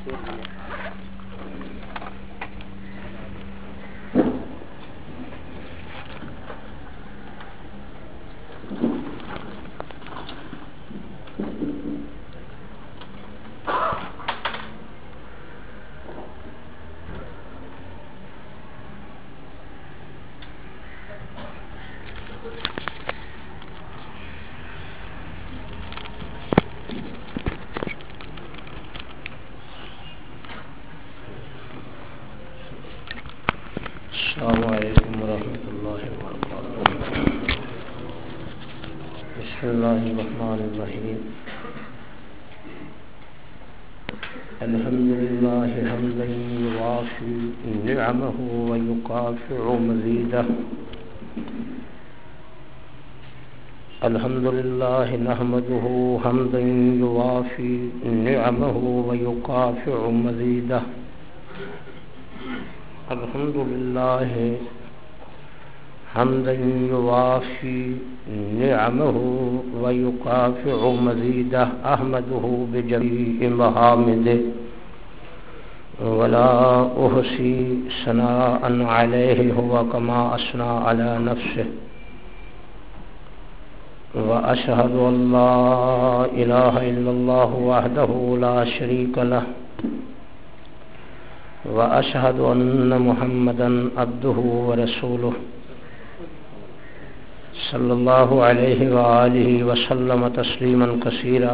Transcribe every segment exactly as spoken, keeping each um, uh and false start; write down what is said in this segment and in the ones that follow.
السلام علیکم ورحمۃ اللہ وبرکاتہ. بسم اللہ الرحمن الرحیم. الحمد للہ حمدا یوافی نعمہ ویکافئ مزیدہ. الحمد للہ نحمدہ حمدا یوافی نعمہ ویکافئ مزیدہ. الحمد للہ حمدا یوافی نعمہ ویکافئ مزیدہ. احمدہ بجمیع محامدہ ولا احصی ثناء علیہ هو کما اثنى علی نفسہ. واشہد ان لا الہ الا اللہ وحدہ لا شریک لہ. واشهد ان محمدا عبده ورسوله صلی اللہ علیہ وآلہ وسلم تسلیما کثیرا.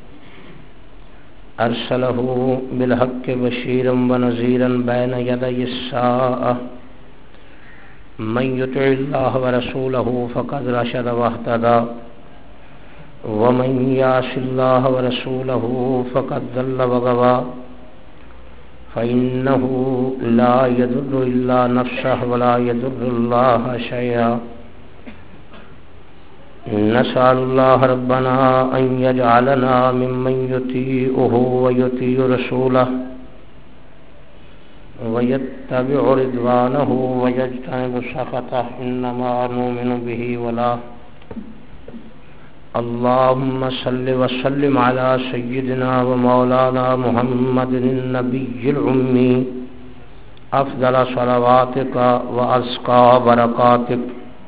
ارسلہ بالحق بشیرا ونذیرا بین یدی الساعة. من یطع اللہ ورسولہ فقد رشد واہتدی ومن یعص اللہ ورسولہ فقد ضل وغوی. فإنه لا يضر إلا نفسه ولا يضر الله شيئا. نسأل الله ربنا أن يجعلنا ممن يطيعه ويطيع رسوله ويتبع رضوانه ويجتنب سخطه إنما نؤمن به ولا. اللهم صل وسلم على سيدنا ومولانا محمد النبي الأمي أفضل صلواتك وأزكى بركاتك.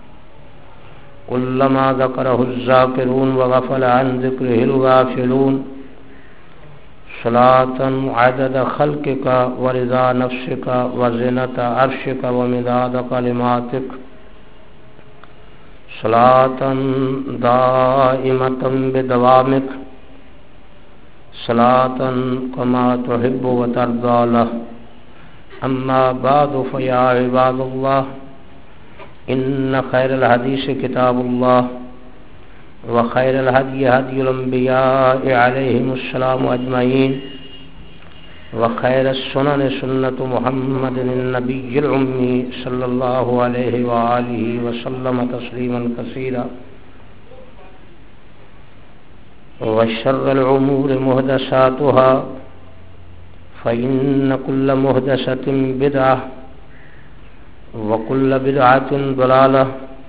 كلما ذكره الذاكرون وغفل عن ذكره الغافلون. صلاة عدد خلقك ورضا نفسك وزنة عرشك ومداد كلماتك. صلاة دائمة بدوامك. صلاة كما تحب وترضى له. أما بعد فيا عباد الله إن خير الحديث كتاب الله وخير الهدي هدي الأنبياء عليهم السلام أجمعين وخير السنن سنة محمد النبي الأمي صلى الله عليه وآله وسلم تسليما كثيرا. وشر الأمور محدثاتها فإن كل محدثة بدعة وكل بدعة ضلالة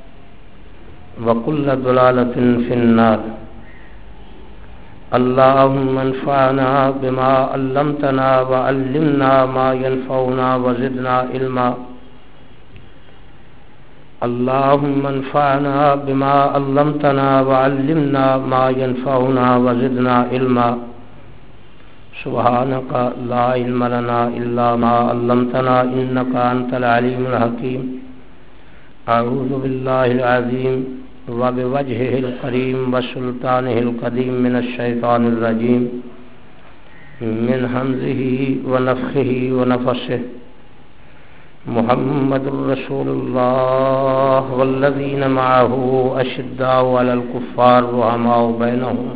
وكل ضلالة في النار. اللهم انفعنا بما علمتنا وعلمنا ما ينفعنا وزدنا علما. اللهم انفعنا بما علمتنا وعلمنا ما ينفعنا وزدنا علما. سبحانك لا علم لنا إلا ما علمتنا إنك أنت العليم الحكيم. أعوذ بالله العظيم وبوجهه الكريم وسلطانه القديم من الشيطان الرجيم من همزه ونفخه ونفسه. محمد رسول الله والذين معه أشداء على الكفار رحماء بينهم.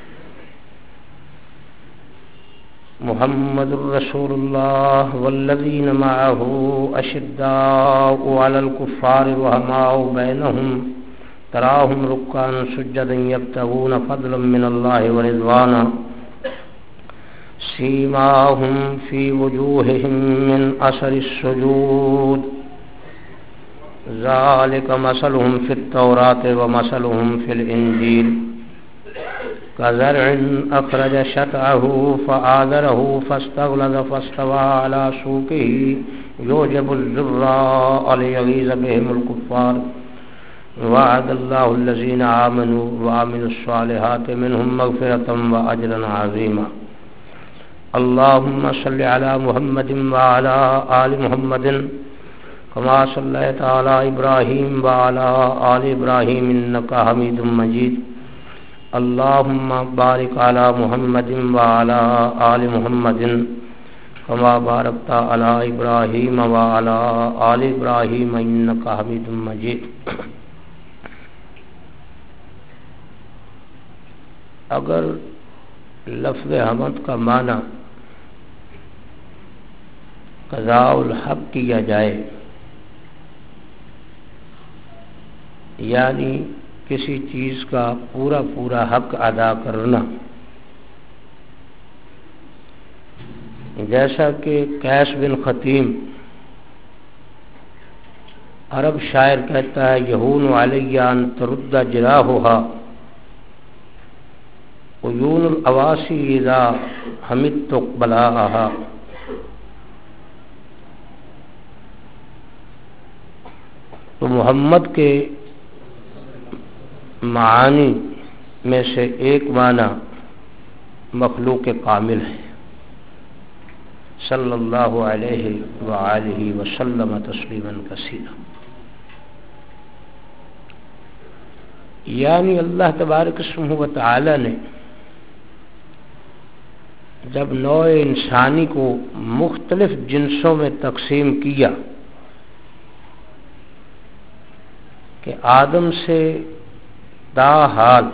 محمد رسول الله والذين معه أشداء على الكفار رحماء بينهم. تراهم ركعا سجدا يبتغون فضلا من الله ورضوانا. سيماهم في وجوههم من أثر السجود. ذلك مثلهم في التوراة ومثلهم في الإنجيل. كزرع أخرج شطأه فآزره فاستغلظ فاستوى على سوقه يعجب الزراء ليغيظ بهم الكفار وعد الله الذين آمنوا وعملوا الصالحات منهم مغفرة وأجرا عظيما اللهم صل على محمد وعلى آل محمد كما صليت على إبراهيم وعلى آل إبراهيم إنك حميد مجيد اللهم بارك على محمد وعلى آل محمد كما باركت على إبراهيم وعلى آل إبراهيم إنك حميد مجيد. اگر لفظ حمد کا معنی قضاء الحق کیا جائے یعنی کسی چیز کا پورا پورا حق ادا کرنا، جیسا کہ قیس بن خطیم عرب شاعر کہتا ہے یہون علی ان ترد جراحها عیون الاواسی اذا حمدت بلاها. تو محمد کے معانی میں سے ایک معنی مخلوق کامل ہے صلی اللہ علیہ وآلہ وسلم تسلیما کثیرا، یعنی اللہ تبارک اسمہ و تعالی نے جب نوع انسانی کو مختلف جنسوں میں تقسیم کیا کہ آدم سے تا حال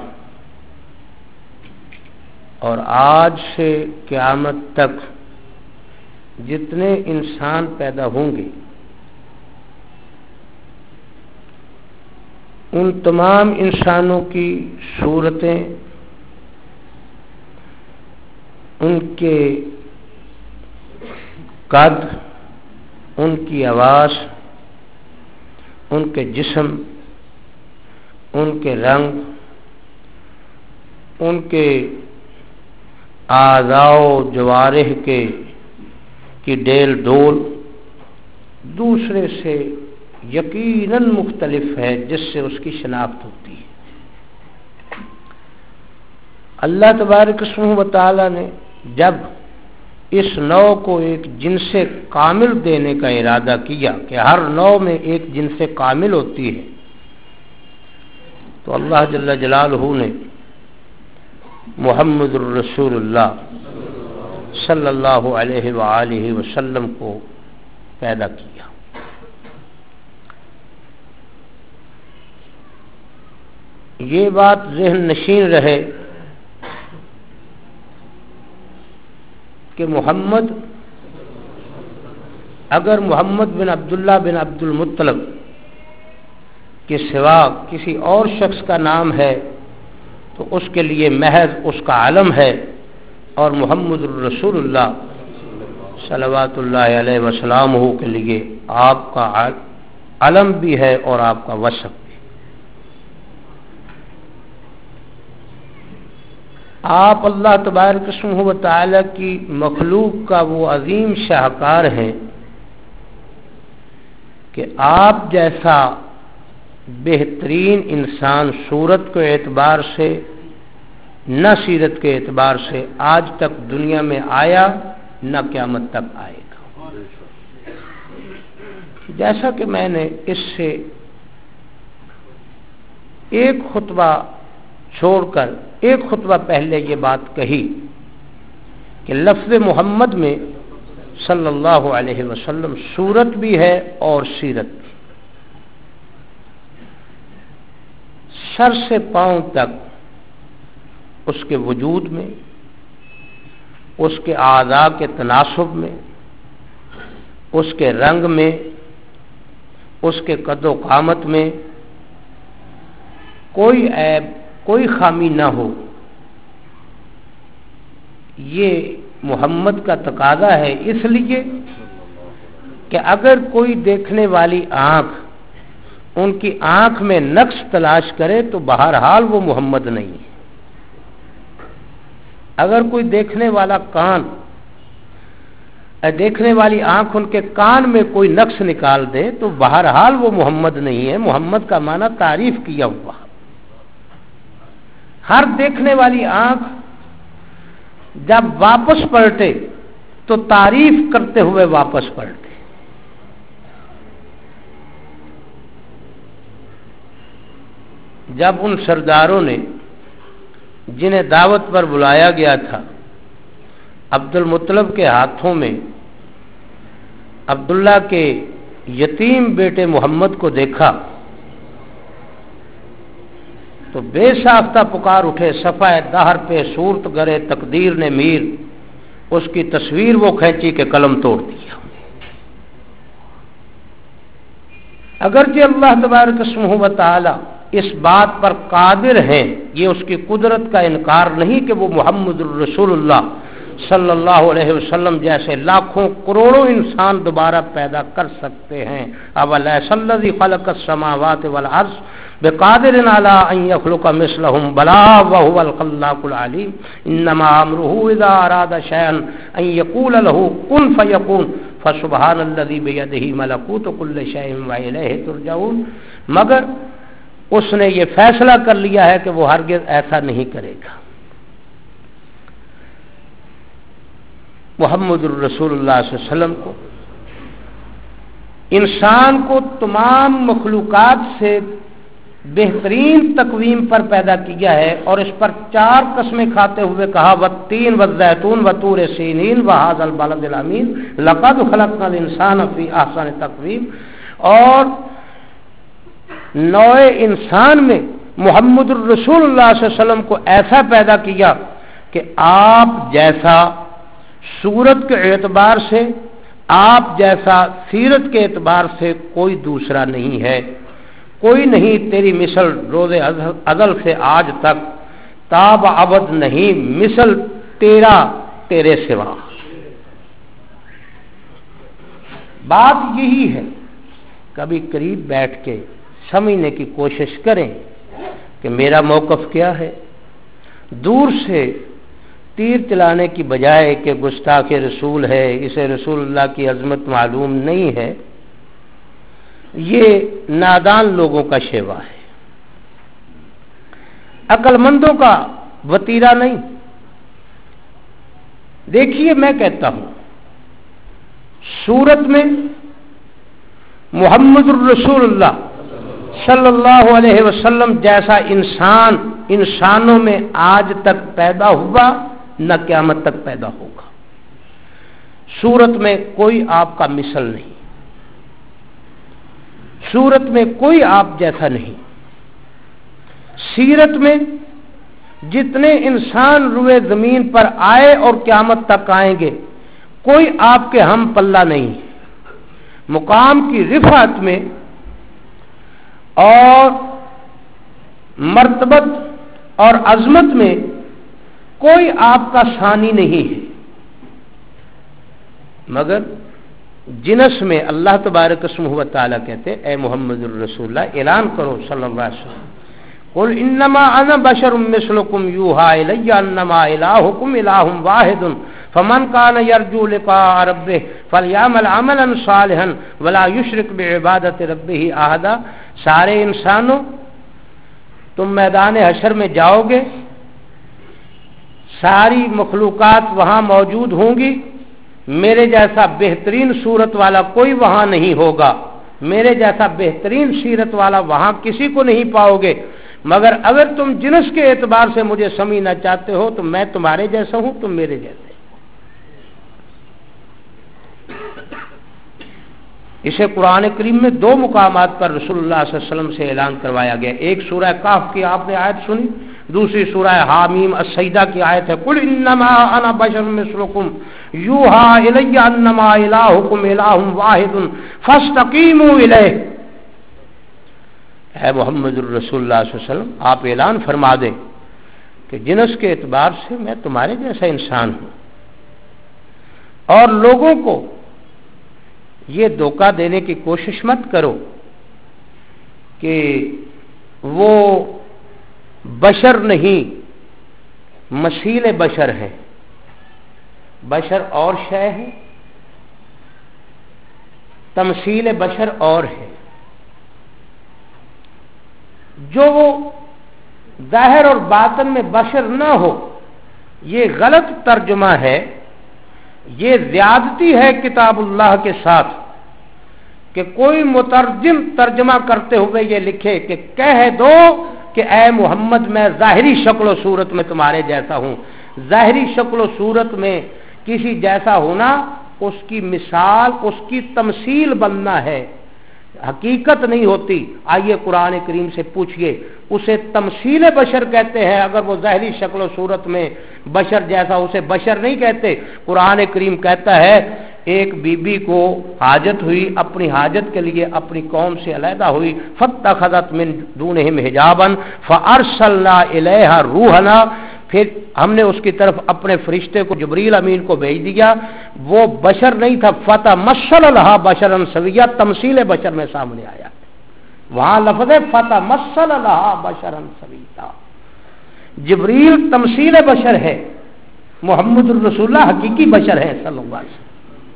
اور آج سے قیامت تک جتنے انسان پیدا ہوں گے ان تمام انسانوں کی صورتیں، ان کے قد، ان کی آواز، ان کے جسم، ان کے رنگ، ان کے اعضاء و جوارح کے کی ڈیل ڈول دوسرے سے یقیناً مختلف ہے، جس سے اس کی شناخت ہوتی ہے. اللہ تبارک اسمہ و تعالی نے جب اس نوع کو ایک جنس کامل دینے کا ارادہ کیا کہ ہر نوع میں ایک جنس کامل ہوتی ہے، تو اللہ جل جلالہ نے محمد الرسول اللہ صلی اللہ علیہ وآلہ وسلم کو پیدا کیا. یہ بات ذہن نشین رہے کہ محمد اگر محمد بن عبداللہ بن عبد المطلب کے سوا کسی اور شخص کا نام ہے تو اس کے لیے محض اس کا علم ہے، اور محمد الرسول اللہ صلوات اللہ علیہ وسلم کے لیے آپ کا علم بھی ہے اور آپ کا وصف بھی. آپ اللہ تبارک اسمہ و تعالی کی مخلوق کا وہ عظیم شاہکار ہیں کہ آپ جیسا بہترین انسان صورت کے اعتبار سے نہ سیرت کے اعتبار سے آج تک دنیا میں آیا نہ قیامت تک آئے گا. جیسا کہ میں نے اس سے ایک خطبہ چھوڑ کر ایک خطبہ پہلے یہ بات کہی کہ لفظ محمد میں صلی اللہ علیہ وسلم صورت بھی ہے اور سیرت بھی. سر سے پاؤں تک اس کے وجود میں، اس کے اعضاء کے تناسب میں، اس کے رنگ میں، اس کے قد و قامت میں کوئی عیب، کوئی خامی نہ ہو. یہ محمد کا تقاضا ہے، اس لیے کہ اگر کوئی دیکھنے والی آنکھ ان کی آنکھ میں نقص تلاش کرے تو بہرحال وہ محمد نہیں ہے. اگر کوئی دیکھنے والا کان دیکھنے والی آنکھ ان کے کان میں کوئی نقص نکال دے تو بہرحال وہ محمد نہیں ہے. محمد کا معنی تعریف کیا ہوا. ہر دیکھنے والی آنکھ جب واپس پلٹے تو تعریف کرتے ہوئے واپس پلٹے. جب ان سرداروں نے جنہیں دعوت پر بلایا گیا تھا عبد المطلب کے ہاتھوں میں عبداللہ کے یتیم بیٹے محمد کو دیکھا تو بے ساختہ پکار اٹھے، صفحہ دہر پہ صورت گرے تقدیر نے میر، اس کی تصویر وہ کھینچی کہ قلم توڑ دیا. اگرچہ اللہ تبارک اسمہ و تعالی اس بات پر قادر ہیں، یہ اس کی قدرت کا انکار نہیں کہ وہ محمد الرسول اللہ صلی اللہ علیہ وسلم جیسے لاکھوں کروڑوں انسان دوبارہ پیدا کر سکتے ہیں. اولیس الذی خلق السماوات والارض بقادر علی ان یخلق مثلهم بلا وهو الخلاق العلیم. انما امره اذا اراد شیئا ان یقول له کن فیکون فسبحان الذی بیدہ ملکوت کل شیء والیہ ترجعون. مگر اس نے یہ فیصلہ کر لیا ہے کہ وہ ہرگز ایسا نہیں کرے گا. محمد الرسول اللہ صلی اللہ علیہ وسلم کو انسان کو تمام مخلوقات سے بہترین تقویم پر پیدا کیا ہے اور اس پر چار قسمیں کھاتے ہوئے کہا والتین والزیتون وطور سینین وہذا البلد الامین لقد خلقنا الانسان فی احسن تقویم. اور نوع انسان میں محمد الرسول اللہ صلی اللہ علیہ وسلم کو ایسا پیدا کیا کہ آپ جیسا صورت کے اعتبار سے، آپ جیسا سیرت کے اعتبار سے کوئی دوسرا نہیں ہے. کوئی نہیں تیری مثل روز ازل سے آج تک، تاب ابد نہیں مثل تیرا تیرے سوا. بات یہی ہے، کبھی قریب بیٹھ کے سمجھنے کی کوشش کریں کہ میرا موقف کیا ہے. دور سے تیر چلانے کی بجائے کہ گستاخ رسول ہے، اسے رسول اللہ کی عظمت معلوم نہیں ہے، یہ نادان لوگوں کا شیوا ہے، عقل مندوں کا وتیرا نہیں. دیکھیے میں کہتا ہوں سورت میں محمد الرسول اللہ صلی اللہ علیہ وسلم جیسا انسان انسانوں میں آج تک پیدا ہوا نہ قیامت تک پیدا ہوگا. سورت میں کوئی آپ کا مثل نہیں، سورت میں کوئی آپ جیسا نہیں. سیرت میں جتنے انسان روئے زمین پر آئے اور قیامت تک آئیں گے کوئی آپ کے ہم پلہ نہیں. مقام کی رفعت میں اور مرتبت اور عظمت میں کوئی آپ کا ثانی نہیں ہے. مگر جنس میں اللہ تبارک اسمہ و تعالیٰ کہتے اے محمد الرسول اللہ اعلان کرو صلی اللہ علیہ وسلم قل انما انا بشر مثلکم یوحی الی انما الہکم الہ واحد فمن کان یرجو لقاء ربہ فلیعمل عملا صالحا ولا یشرک بعبادت ربہ احدا. سارے انسانوں تم میدان حشر میں جاؤ گے، ساری مخلوقات وہاں موجود ہوں گی، میرے جیسا بہترین صورت والا کوئی وہاں نہیں ہوگا، میرے جیسا بہترین سیرت والا وہاں کسی کو نہیں پاؤ گے. مگر اگر تم جنس کے اعتبار سے مجھے سمجھنا چاہتے ہو تو میں تمہارے جیسا ہوں، تم میرے جیسے. اسے قرآن کریم میں دو مقامات پر رسول اللہ صلی اللہ علیہ وسلم سے اعلان کروایا گیا. ایک سورہ کہف کی آپ نے آیت سنی، دوسری سورہ حامیم السجدہ کی آیت ہے قل انما انا بشر مثلکم یوحی الی انما الہکم الہ واحد فاستقیموا الیہ. اے محمد الرسول اللہ صلی اللہ علیہ وسلم آپ اعلان فرما دیں کہ جنس کے اعتبار سے میں تمہارے جیسا انسان ہوں، اور لوگوں کو یہ دھوکہ دینے کی کوشش مت کرو کہ وہ بشر نہیں، मसील बशर है। बशर और शय है, तमसील बशर और है। जो वो ज़ाहिर और बातन में बशर न हो, ये गलत तर्जुमा है, ये ज़्यादती है किताबुल्लाह के साथ कि कोई मुतरजिम तर्जमा करते हुए ये लिखे कि कह दो कि ऐ मोहम्मद मैं ज़ाहिरी शक्ल सूरत में तुम्हारे जैसा हूँ। ज़ाहिरी शक्ल सूरत में किसी जैसा होना उसकी मिसाल, उसकी तमसील बनना है, हकीकत नहीं होती। आइए कुरान करीम से पूछिए, उसे तमसील बशर कहते हैं। अगर वो ज़ाहिरी शक्ल सूरत में बशर जैसा, उसे बशर नहीं कहते। कुरान करीम कहता है एक बीबी को हाजत हुई, अपनी हाजत के लिए अपनी कौम से अलहदा हुई, फत्तखज़त मिन दूनहिम हिजाबन फअरसलना इलैहा रूहना, फिर हमने उसकी तरफ अपने फरिश्ते को जिब्रील अमीन को भेज दिया। वो बशर नहीं था, फतमस्सल लहा बशरन सविया, तमसील बशर में सामने आया। वहां लफ्ज़ फतमस्सल लहा बशरन सविया, जिब्रील तमसील बशर है, मुहम्मदुर रसूलुल्लाह हकीकी बशर है सल्लल्लाहु अलैहि वसल्लम।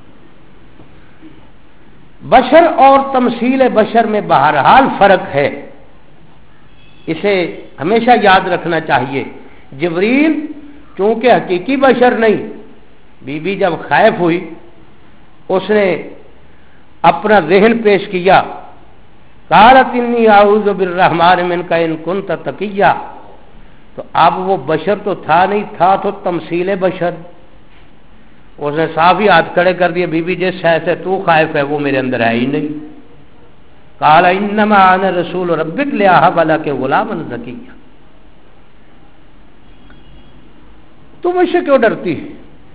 बशर और तमसील बशर में बहरहाल फर्क है, इसे हमेशा याद रखना चाहिए। जिब्रील चूंकि हकीकी बशर नहीं, बीबी जब खैफ हुई उसने अपना ज़हन पेश किया, क़ालत इन्नी आऊज़ु बिर्रहमान मिनका इन कुन्त तक़िया, तो अब वो बशर तो था नहीं, था तो तमसील बशर। उसने साफ ही हाथ खड़े कर दिए, बीबी जिस शय से तू खैफ है वो मेरे अंदर है ही नहीं। क़ाल इन्नमा अना रसूल रब्बिक लिअहब लक गुलामन ज़किय्या, तू मुझसे क्यों डरती है?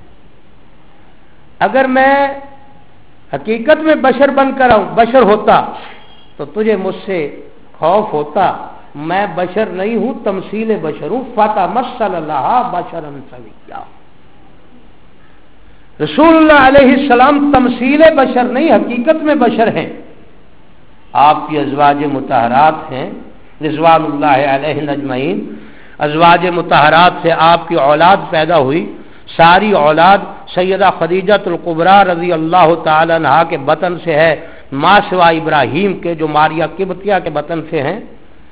अगर मैं हकीकत में बशर बनकर आऊं, बशर होता तो तुझे मुझसे खौफ होता। मैं बशर नहीं हूं, तमसील बशर हूं। फतमस्सल लहा बशरन सविय्या, रसूलुल्लाह अलैहिस्सलाम तमसील बशर नहीं, हकीकत में बशर हैं। आपकी अज़वाज मुतहरात हैं रिज़वानुल्लाह अलैहिन अजमईन। अज़वाज मुतहरात से आपकी औलाद पैदा हुई। सारी औलाद सैयदा खदीजतुल कुबरा रज़ी अल्लाह ताला अन्हा के बतन से है, माँ सिवा इब्राहीम के जो मारिया किब्तिया के बतन से हैं।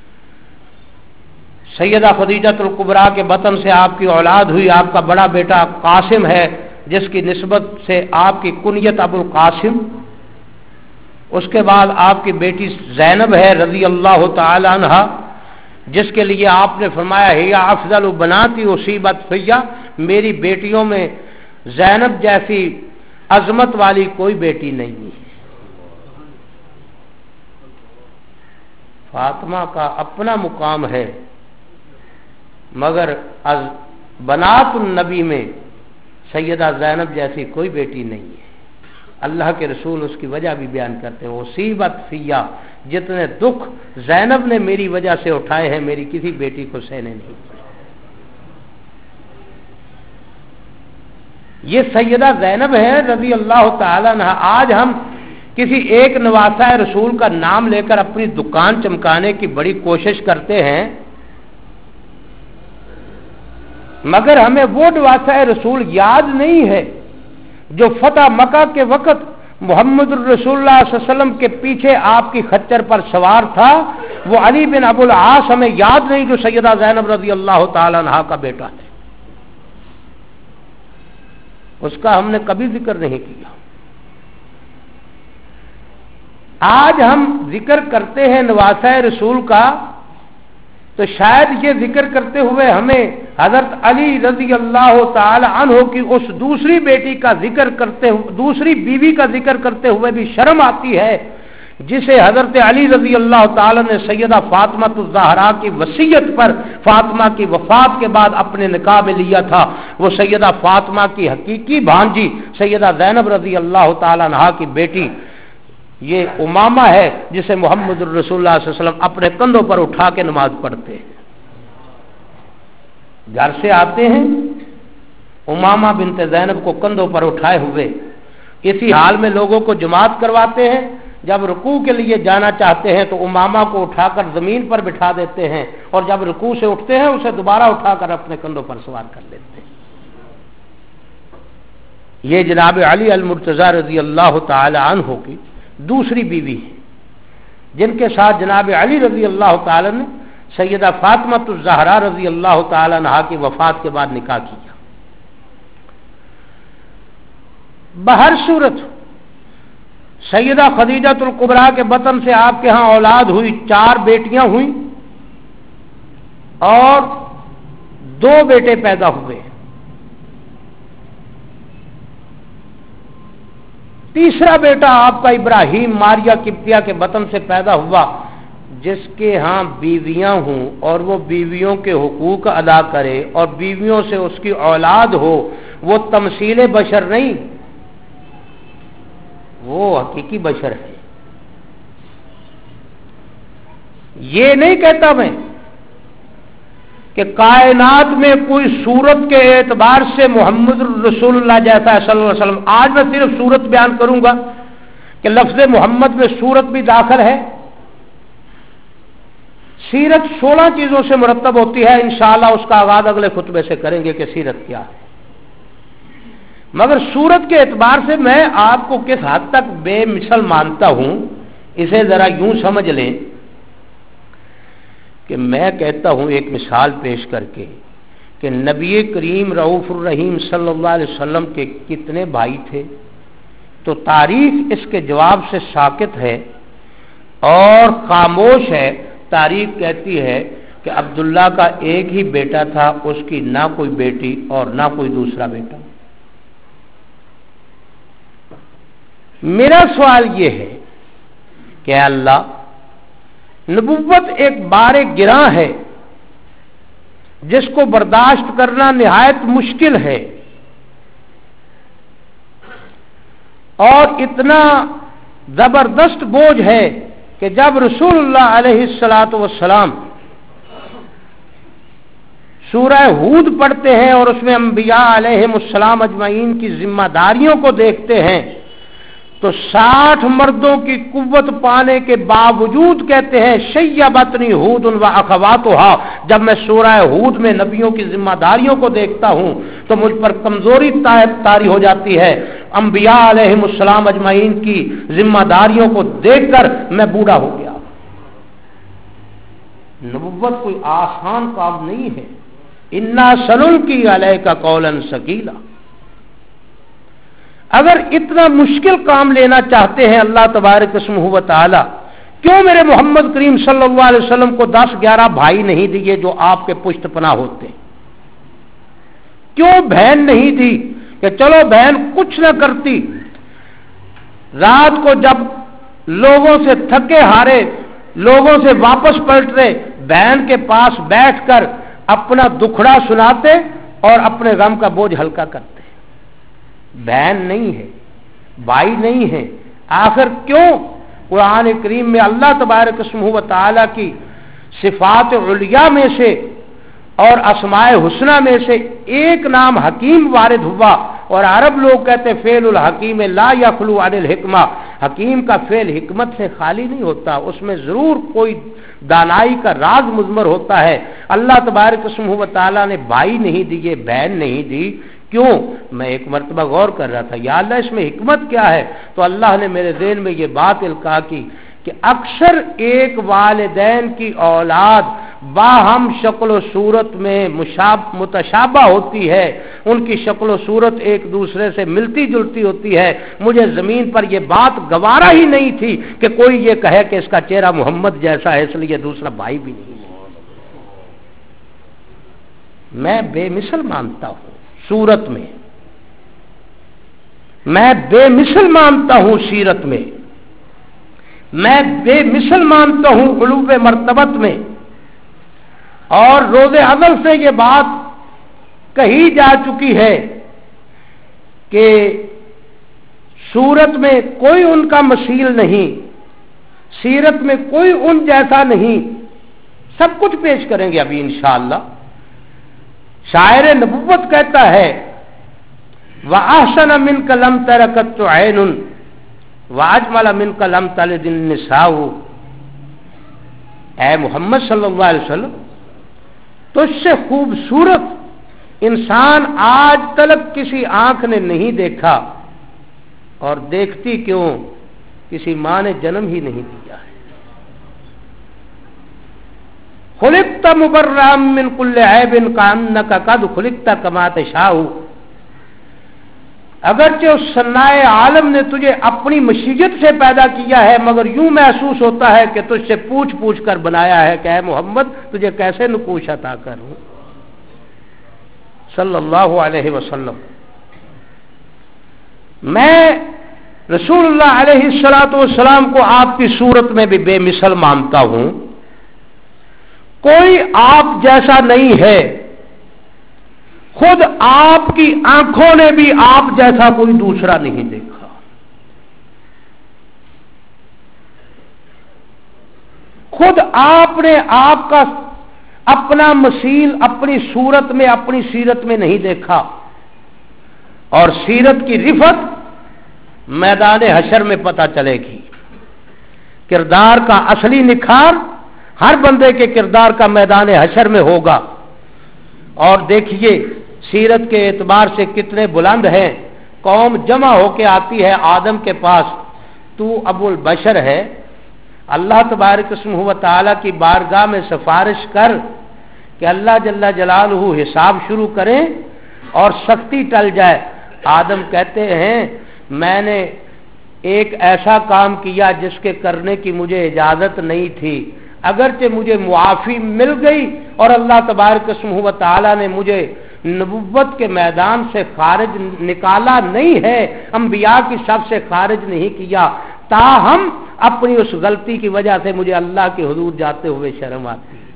सैयदा खदीजतुल कुबरा के बतन से आपकी औलाद हुई। आपका बड़ा बेटा कासिम है, जिसकी निस्बत से आपकी कुनियत अबुल कासिम। उसके बाद आपकी बेटी ज़ैनब है रज़ी अल्लाह ताला अन्हा, जिसके लिए आपने फरमाया हिया अफ़ज़लु बनाती उसीबत फ़िय्या, मेरी बेटियों में ज़ैनब जैसी अजमत वाली कोई बेटी नहीं है। फातिमा का अपना मुकाम है, मगर अज बनातुन नबी में सैयदा ज़ैनब जैसी कोई बेटी नहीं है। अल्लाह के रसूल उसकी वजह भी बयान करते हैं, उसीबत फ़िय्या, जितने दुख ज़ैनब ने मेरी वजह से उठाए हैं मेरी किसी बेटी को सहने नहीं पड़े। ये सैयदा ज़ैनब है रज़ी अल्लाह ताला अन्हा। आज हम किसी एक नवासा रसूल का नाम लेकर अपनी दुकान चमकाने की बड़ी कोशिश करते हैं, मगर हमें वो नवासा रसूल याद नहीं है जो फतह मक्का के वक़्त मोहम्मद रसूलुल्लाह सल्लल्लाहु अलैहि वसल्लम के पीछे आपकी खच्चर पर सवार था। वो अली बिन अबुल आस हमें याद नहीं, जो सैयदा ज़ैनब रज़ी अल्लाह ताला अन्हा का बेटा है। उसका हमने कभी जिक्र नहीं किया। आज हम जिक्र करते हैं नवासा रसूल का, तो शायद ये जिक्र करते हुए हमें हजरत अली रज़ी अल्लाह ताला अन्हु की उस दूसरी बेटी का जिक्र करते हुए, दूसरी बीवी का जिक्र करते हुए भी शर्म आती है, जिसे हजरत अली रज़ी अल्लाह ताला ने सैयदा फातिमा ज़हरा की वसीयत पर फातिमा की वफात के बाद अपने निकाह में लिया था। वो सैयदा फातिमा की हकीकी भांजी सैयदा ज़ैनब रज़ी अल्लाह ताला अन्हा की बेटी ये उमामा है, जिसे मोहम्मद रसूलुल्लाह सल्लल्लाहु अलैहि वसल्लम अपने कंधों पर उठा के नमाज पढ़ते हैं। घर से आते हैं, उमामा बिनते ज़ैनब को कंधों पर उठाए हुए इसी हाल में लोगों को जमात करवाते हैं। جب رکوع کے لیے جانا چاہتے ہیں تو امامہ کو اٹھا کر زمین پر بٹھا دیتے ہیں اور جب رکوع سے اٹھتے ہیں اسے دوبارہ اٹھا کر اپنے کندھوں پر سوار کر لیتے ہیں۔ یہ جناب علی المرتضی رضی اللہ تعالی عنہ کی دوسری بیوی ہے جن کے ساتھ جناب علی رضی اللہ تعالی نے سیدہ فاطمہ الزہرا رضی اللہ تعالی عنہا کی وفات کے بعد نکاح کیا۔ بہر صورت سیدہ خدیجہ الکبریٰ کے بطن سے آپ کے ہاں اولاد ہوئی، چار بیٹیاں ہوئیں اور دو بیٹے پیدا ہوئے۔ تیسرا بیٹا آپ کا ابراہیم ماریہ قبطیہ کے بطن سے پیدا ہوا، جس کے ہاں بیویاں ہوں اور وہ بیویوں کے حقوق ادا کرے اور بیویوں سے اس کی اولاد ہو، وہ تمثیل بشر نہیں، وہ حقیقی بشر ہے۔ یہ نہیں کہتا میں کہ کائنات میں کوئی صورت کے اعتبار سے محمد رسول اللہ جیسا ہے صلی اللہ علیہ وسلم۔ آج میں صرف صورت بیان کروں گا کہ لفظ محمد میں صورت بھی داخل ہے۔ سیرت سولہ چیزوں سے مرتب ہوتی ہے، انشاءاللہ اس کا آغاز اگلے خطبے سے کریں گے کہ سیرت کیا ہے، مگر صورت کے اعتبار سے میں آپ کو کس حد تک بے مثل مانتا ہوں اسے ذرا یوں سمجھ لیں کہ میں کہتا ہوں ایک مثال پیش کر کے کہ نبی کریم رؤوف الرحیم صلی اللہ علیہ وسلم کے کتنے بھائی تھے، تو تاریخ اس کے جواب سے ساکت ہے اور خاموش ہے۔ تاریخ کہتی ہے کہ عبداللہ کا ایک ہی بیٹا تھا، اس کی نہ کوئی بیٹی اور نہ کوئی دوسرا بیٹا۔ میرا سوال یہ ہے کہ اللہ، نبوت ایک بار گراں ہے جس کو برداشت کرنا نہایت مشکل ہے، اور اتنا زبردست بوجھ ہے کہ جب رسول اللہ علیہ الصلاۃ والسلام سورہ ہود پڑھتے ہیں اور اس میں انبیاء علیہم السلام اجمعین کی ذمہ داریوں کو دیکھتے ہیں تو ساٹھ مردوں کی قوت پانے کے باوجود کہتے ہیں شیبتنی ہود و اخواتھا۔ جب میں سورہ ہود میں نبیوں کی ذمہ داریوں کو دیکھتا ہوں تو مجھ پر کمزوری طاری ہو جاتی ہے، انبیاء علیہم السلام اجمعین کی ذمہ داریوں کو دیکھ کر میں بوڑھا ہو گیا۔ نبوت کوئی آسان کام نہیں ہے، انا سنلقی علیک قولا ثقیلا۔ اگر اتنا مشکل کام لینا چاہتے ہیں اللہ تبارک اسمہ و تعالی، کیوں میرے محمد کریم صلی اللہ علیہ وسلم کو دس گیارہ بھائی نہیں دیے جو آپ کے پشت پناہ ہوتے؟ کیوں بہن نہیں دی کہ چلو بہن کچھ نہ کرتی، رات کو جب لوگوں سے تھکے ہارے لوگوں سے واپس پلٹ رہے، بہن کے پاس بیٹھ کر اپنا دکھڑا سناتے اور اپنے غم کا بوجھ ہلکا کرتے۔ بہن نہیں ہے، بھائی نہیں ہے، آخر کیوں قرآن کریم میں اللہ تبارک اسمہ و تعالی کی صفات علیہ میں سے اور اسماء حسنہ میں سے ایک نام حکیم وارد ہوا، اور عرب لوگ کہتے فعل الحکیم لا یخلو عن الحکمہ، حکیم کا فعل حکمت سے خالی نہیں ہوتا، اس میں ضرور کوئی دانائی کا راز مضمر ہوتا ہے۔ اللہ تبارک اسمہ و تعالی نے بھائی نہیں دیے، بہن نہیں دی، کیوں؟ میں ایک مرتبہ غور کر رہا تھا یا اللہ اس میں حکمت کیا ہے، تو اللہ نے میرے ذہن میں یہ بات القاء کی کہ اکثر ایک والدین کی اولاد باہم شکل و صورت میں متشابہ ہوتی ہے، ان کی شکل و صورت ایک دوسرے سے ملتی جلتی ہوتی ہے۔ مجھے زمین پر یہ بات گوارا ہی نہیں تھی کہ کوئی یہ کہے کہ اس کا چہرہ محمد جیسا ہے، اس لیے دوسرا بھائی بھی نہیں ہے۔ میں بے مثل مانتا ہوں صورت میں، میں بے مثل مانتا ہوں سیرت میں، میں بے مثل مانتا ہوں علو مرتبت میں، اور روز ازل سے یہ بات کہی جا چکی ہے کہ صورت میں کوئی ان کا مثیل نہیں، سیرت میں کوئی ان جیسا نہیں۔ سب کچھ پیش کریں گے ابھی انشاءاللہ۔ شاعر نبوت کہتا ہے وَأَحْسَنَ مِنْكَ لَمْ تَرَ قَطُّ عَيْنٌ واجمل منک لم تلد النساء، اے محمد صلی اللہ علیہ وسلم تجھ سے خوبصورت انسان آج تک کسی آنکھ نے نہیں دیکھا، اور دیکھتی کیوں، کسی ماں نے جنم ہی نہیں دیا ہے۔ خلقت مبرأ من کل عیب کأنک قد خلقت کما تشاء، اگرچہ اس صنائے عالم نے تجھے اپنی مشیت سے پیدا کیا ہے، مگر یوں محسوس ہوتا ہے کہ تجھ سے پوچھ پوچھ کر بنایا ہے کہ اے محمد تجھے کیسے نقوش عطا کروں، صلی اللہ علیہ وسلم۔ میں رسول اللہ علیہ الصلوۃ والسلام کو آپ کی صورت میں بھی بے مثل مانتا ہوں، کوئی آپ جیسا نہیں ہے، خود آپ کی آنکھوں نے بھی آپ جیسا کوئی دوسرا نہیں دیکھا۔ خود آپ نے آپ کا اپنا مثیل اپنی صورت میں اپنی سیرت میں نہیں دیکھا، اور سیرت کی رفت میدان حشر میں پتہ چلے گی۔ کردار کا اصلی نکھار ہر بندے کے کردار کا میدان حشر میں ہوگا۔ اور دیکھیے سیرت کے اعتبار سے کتنے بلند ہیں، قوم جمع ہو کے آتی ہے آدم کے پاس، تو ابو البشر ہے، اللہ تبارک اسمہ و تعالی کی بارگاہ میں سفارش کر کہ اللہ جل جلالہ حساب شروع کریں اور سختی ٹل جائے۔ آدم کہتے ہیں میں نے ایک ایسا کام کیا جس کے کرنے کی مجھے اجازت نہیں تھی، اگرچہ مجھے معافی مل گئی اور اللہ تبارک اسمہ و تعالی نے مجھے نبوت کے میدان سے خارج نکالا نہیں ہے، انبیاء کی صف سے خارج نہیں کیا، تاہم اپنی اس غلطی کی وجہ سے مجھے اللہ کے حضور جاتے ہوئے شرم آتی ہے۔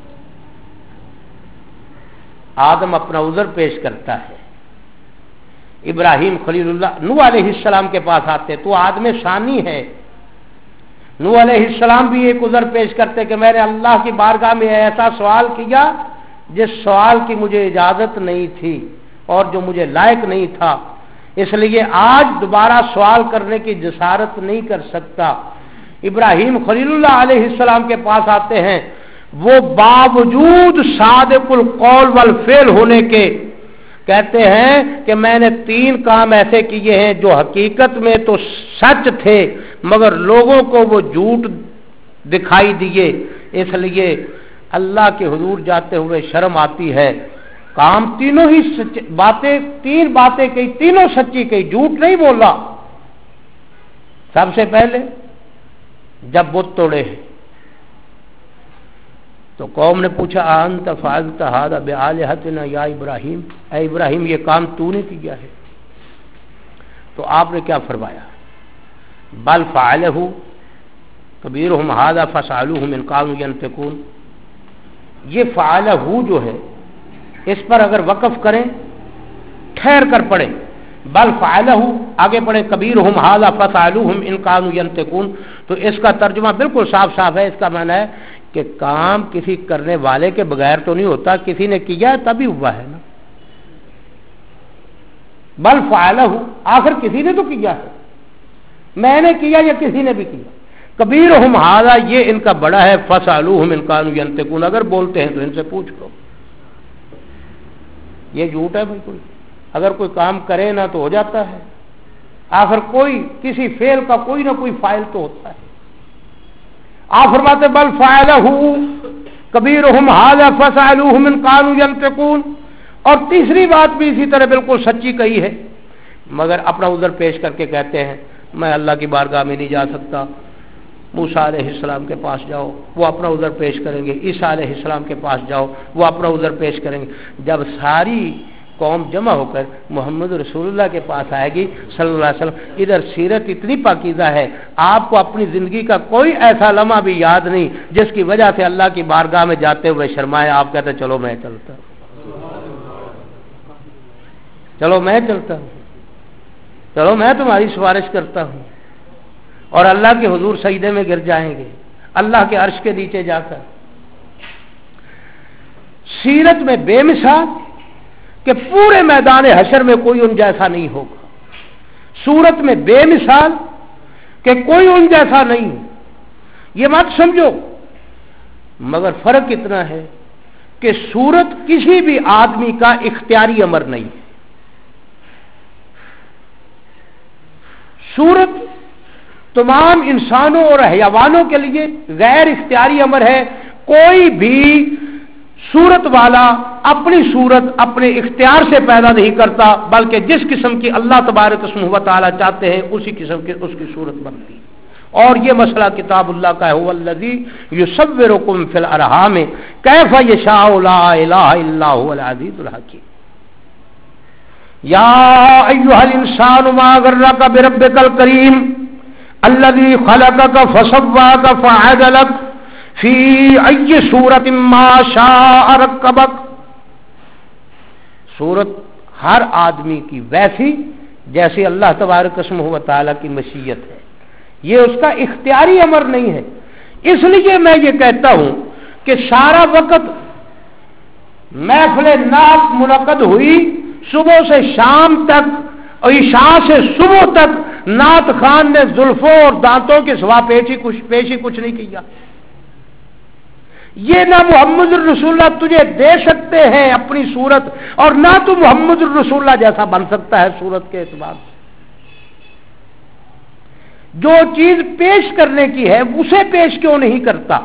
آدم اپنا عذر پیش کرتا ہے، ابراہیم خلیل اللہ نوح علیہ السلام کے پاس آتے، تو آدم ثانی ہے، نوح علیہ السلام بھی ایک عذر پیش کرتے کہ میں نے اللہ کی بارگاہ میں ایسا سوال کیا جس سوال کی مجھے اجازت نہیں تھی اور جو مجھے لائق نہیں تھا، اس لیے آج دوبارہ سوال کرنے کی جسارت نہیں کر سکتا۔ ابراہیم خلیل اللہ علیہ السلام کے پاس آتے ہیں، وہ باوجود صادق القول والفعل ہونے کے کہتے ہیں کہ میں نے تین کام ایسے کیے ہیں جو حقیقت میں تو سچ تھے مگر لوگوں کو وہ جھوٹ دکھائی دیے، اس لیے اللہ کے حضور جاتے ہوئے شرم آتی ہے۔ کام تینوں ہی سچ باتیں، تین باتیں کہی، تینوں سچی کہی، جھوٹ نہیں بولا۔ سب سے پہلے جب بت توڑے تو قوم نے پوچھا انت فعلت ھذا بآلہتنا یا ابراہیم، اے ابراہیم یہ کام تو نے کیا ہے؟ تو آپ نے کیا فرمایا؟ بل فعلہ کبیرہم ھذا فاسألوہم ان کانوا ینطقون۔ یہ فعلہ جو ہے اس پر اگر وقف کریں، ٹھہر کر پڑھیں، بل فعلہ آگے پڑھیں کبیرہم ھذا فاسألوہم ان کانوا ینطقون، تو اس کا ترجمہ بالکل صاف صاف ہے۔ اس کا معنی ہے کہ کام کسی کرنے والے کے بغیر تو نہیں ہوتا، کسی نے کیا ہے تبھی ہوا ہے نا۔ بل فعلہ آخر کسی نے تو کیا ہے، میں نے کیا یا کسی نے بھی کیا۔ کبیرہم ھذا یہ ان کا بڑا ہے، فاسألوہم ان کانوا ینطقون، اگر بولتے ہیں تو ان سے پوچھ لو۔ یہ جھوٹ ہے بالکل، اگر کوئی کام کرے نہ تو ہو جاتا ہے، آخر کوئی کسی فعل کا کوئی نہ کوئی فاعل تو ہوتا ہے۔ آپ فرماتے بل فعلہ کبیرہم ھذا فاسألوہم ان کانوا ینطقون۔ اور تیسری بات بھی اسی طرح بالکل سچی کہی ہے، مگر اپنا عذر پیش کر کے کہتے ہیں میں اللہ کی بارگاہ میں نہیں جا سکتا۔ موسیٰ علیہ السلام کے پاس جاؤ، وہ اپنا عذر پیش کریں گے، عیسیٰ علیہ السلام کے پاس جاؤ، وہ اپنا عذر پیش کریں گے۔ جب ساری قوم جمع ہو کر محمد رسول اللہ کے پاس آئے گی صلی اللہ علیہ وسلم، ادھر سیرت اتنی پاکیزہ ہے، آپ کو اپنی زندگی کا کوئی ایسا لمحہ بھی یاد نہیں جس کی وجہ سے اللہ کی بارگاہ میں جاتے ہوئے شرمائے، آپ کہتے چلو میں چلتا ہوں، چلو میں چلتا ہوں، چلو میں تمہاری سفارش کرتا ہوں، اور اللہ کے حضور سجدے میں گر جائیں گے اللہ کے عرش کے نیچے جا کر۔ سیرت میں بے مثال کہ پورے میدان حشر میں کوئی ان جیسا نہیں ہوگا، صورت میں بے مثال کہ کوئی ان جیسا نہیں، یہ مت سمجھو، مگر فرق اتنا ہے کہ صورت کسی بھی آدمی کا اختیاری امر نہیں ہے. صورت تمام انسانوں اور حیوانوں کے لیے غیر اختیاری امر ہے. کوئی بھی صورت والا اپنی صورت اپنے اختیار سے پیدا نہیں کرتا، بلکہ جس قسم کی اللہ تبارک و تعالی چاہتے ہیں اسی قسم کی اس کی صورت بنتی ہے. اور یہ مسئلہ کتاب اللہ کا ہے، هو الذی یصورکم فی الارحام کیف یشاء لا الہ الا هو العزیز الحکیم. یا ایھا الانسان ما غرک بربک الکریم الذی خلقک فسواک فعدلک فی ای صورت ما شاء رکبک. صورت ہر آدمی کی ویسی جیسے اللہ تبارک و تعالی کی مشیت ہے، یہ اس کا اختیاری امر نہیں ہے. اس لیے میں یہ کہتا ہوں کہ سارا وقت محفل نعت منعقد ہوئی، صبح سے شام تک اور عشاء سے صبح تک نعت خان نے زلفوں اور دانتوں کے سوا پیش ہی کچھ پیش ہی کچھ نہیں کیا. یہ نہ محمد الرسول اللہ تجھے دے سکتے ہیں اپنی صورت، اور نہ تو محمد الرسول اللہ جیسا بن سکتا ہے صورت کے اعتبار سے. جو چیز پیش کرنے کی ہے اسے پیش کیوں نہیں کرتا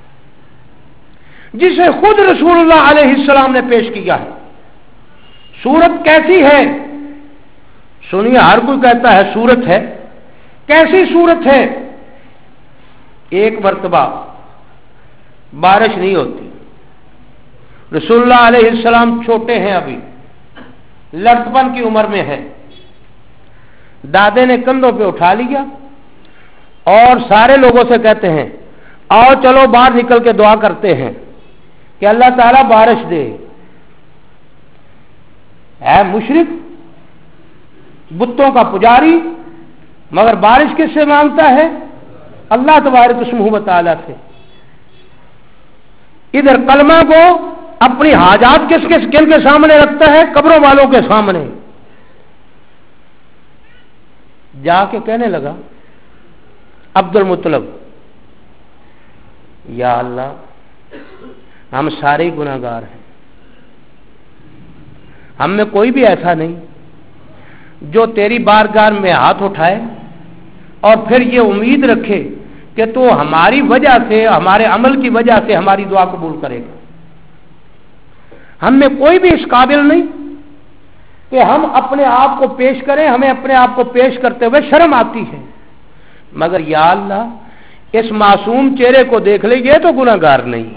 جسے خود رسول اللہ علیہ السلام نے پیش کیا ہے. صورت کیسی ہے؟ سنیے، ہر کوئی کہتا ہے صورت ہے. کیسی صورت ہے؟ ایک مرتبہ بارش نہیں ہوتی، رسول اللہ علیہ السلام چھوٹے ہیں، ابھی لڑکپن کی عمر میں ہیں، دادے نے کندھوں پہ اٹھا لیا اور سارے لوگوں سے کہتے ہیں آؤ چلو باہر نکل کے دعا کرتے ہیں کہ اللہ تعالیٰ بارش دے. ہے مشرک، بتوں کا پجاری، مگر بارش کس سے مانگتا ہے؟ اللہ تبارک و تعالیٰ سے. ادھر کلمہ کو اپنی حاجات کس کس کن کے سامنے رکھتا ہے؟ قبروں والوں کے سامنے. جا کے کہنے لگا عبد المطلب، یا اللہ ہم سارے گناہ گار ہیں، ہم میں کوئی بھی ایسا نہیں جو تیری بارگاہ میں ہاتھ اٹھائے اور پھر یہ امید رکھے کہ تو ہماری وجہ سے، ہمارے عمل کی وجہ سے ہماری دعا قبول کرے گا. ہم میں کوئی بھی اس قابل نہیں کہ ہم اپنے آپ کو پیش کریں. ہمیں اپنے آپ کو پیش کرتے ہوئے شرم آتی ہے، مگر یا اللہ اس معصوم چہرے کو دیکھ لے، یہ تو گناہ گار نہیں.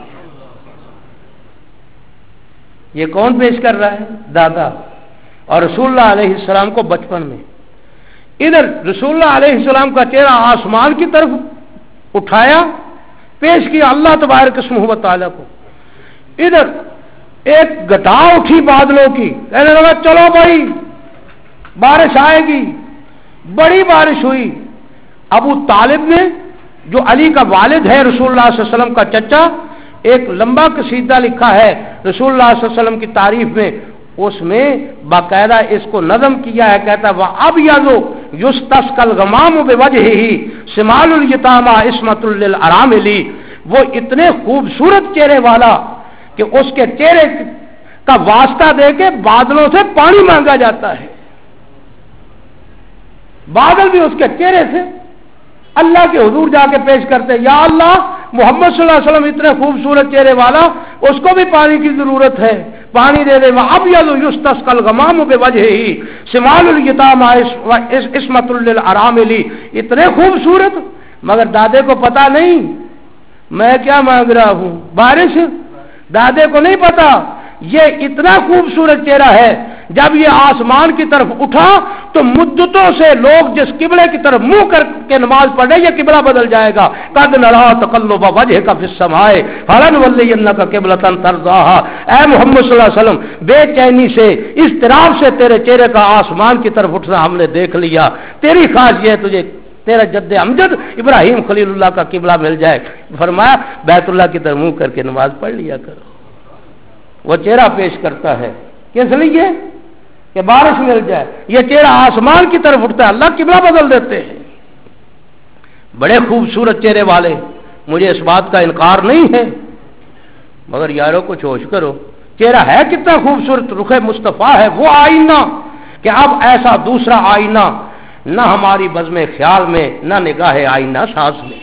یہ کون پیش کر رہا ہے؟ دادا. اور رسول اللہ علیہ السلام کو بچپن میں. ادھر رسول اللہ علیہ السلام کا چہرہ آسمان کی طرف اٹھایا، پیش کیا اللہ تبارک و تعالی کو. ادھر ایک گٹا اٹھی بادلوں کی، کہنے لگا چلو بھائی بارش آئے گی. بڑی بارش ہوئی. ابو طالب نے، جو علی کا والد ہے، رسول اللہ صلی اللہ علیہ وسلم کا چچا، ایک لمبا قصیدہ لکھا ہے رسول اللہ صلی اللہ علیہ وسلم کی تعریف میں. اس میں باقاعدہ اس کو نظم کیا ہے، کہتا ہے وَأَبْيَضُ يُسْتَسْقَى الْغَمَامُ بِوَجْهِهِ شِمَالُ الْيَتَامَى عِصْمَةٌ لِلْأَرَامِلِ. وہ اتنے خوبصورت چہرے والا کہ اس کے چہرے کا واسطہ دے کے بادلوں سے پانی مانگا جاتا ہے. بادل بھی اس کے چہرے سے اللہ کے حضور جا کے پیش کرتے، یا اللہ محمد صلی اللہ علیہ وسلم اتنے خوبصورت چہرے والا، اس کو بھی پانی کی ضرورت ہے، پانی دے دے. وَأَبْيَضُ يُسْتَسْقَى الْغَمَامُ بِوَجْهِهِ شِمَالُ الْيَتَامَى عِصْمَةٌ لِلْأَرَامِلِ. اتنے خوبصورت، مگر دادے کو پتا نہیں میں کیا مانگ رہا ہوں، بارش. دادے کو نہیں پتا یہ اتنا خوبصورت چہرہ ہے. جب یہ آسمان کی طرف اٹھا تو مدتوں سے لوگ جس قبلے کی طرف منہ کر کے نماز پڑھے یہ قبلہ بدل جائے گا. قد نرى تقلب وجهك في السماء فلنولينك قبلة ترضاها. اے محمد صلی اللہ علیہ وسلم، بے چینی سے، اضطراب سے تیرے چہرے کا آسمان کی طرف اٹھنا ہم نے دیکھ لیا. تیری خواہش یہ ہے تجھے تیرا جد امجد ابراہیم خلیل اللہ کا قبلہ مل جائے. فرمایا بیت اللہ کی طرف منہ کر کے نماز پڑھ لیا کرو. وہ چہرہ پیش کرتا ہے کس لیے؟ کہ بارش مل جائے. یہ چہرہ آسمان کی طرف اٹھتا ہے، اللہ قبلہ بدل دیتے ہیں. بڑے خوبصورت چہرے والے، مجھے اس بات کا انکار نہیں ہے، مگر یارو کچھ ہوش کرو، چہرہ ہے کتنا خوبصورت، رخ مصطفیٰ ہے وہ آئینہ، کہ اب ایسا دوسرا آئینہ نہ ہماری بزم خیال میں، نہ نگاہ آئینہ ساز میں۔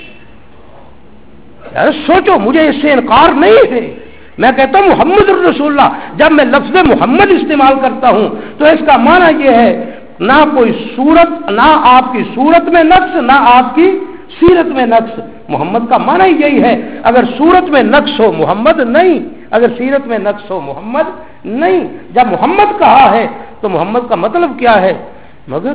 یار سوچو، مجھے اس سے انکار نہیں ہے، میں کہتا ہوں محمد الرسول اللہ، جب میں لفظ محمد استعمال کرتا ہوں تو اس کا معنی یہ ہے نہ کوئی صورت، نہ آپ کی صورت میں نقص، نہ آپ کی سیرت میں نقص، محمد کا معنی یہی ہے، اگر صورت میں نقص ہو محمد نہیں، اگر سیرت میں نقص ہو محمد نہیں۔ جب محمد کہا ہے تو محمد کا مطلب کیا ہے؟ مگر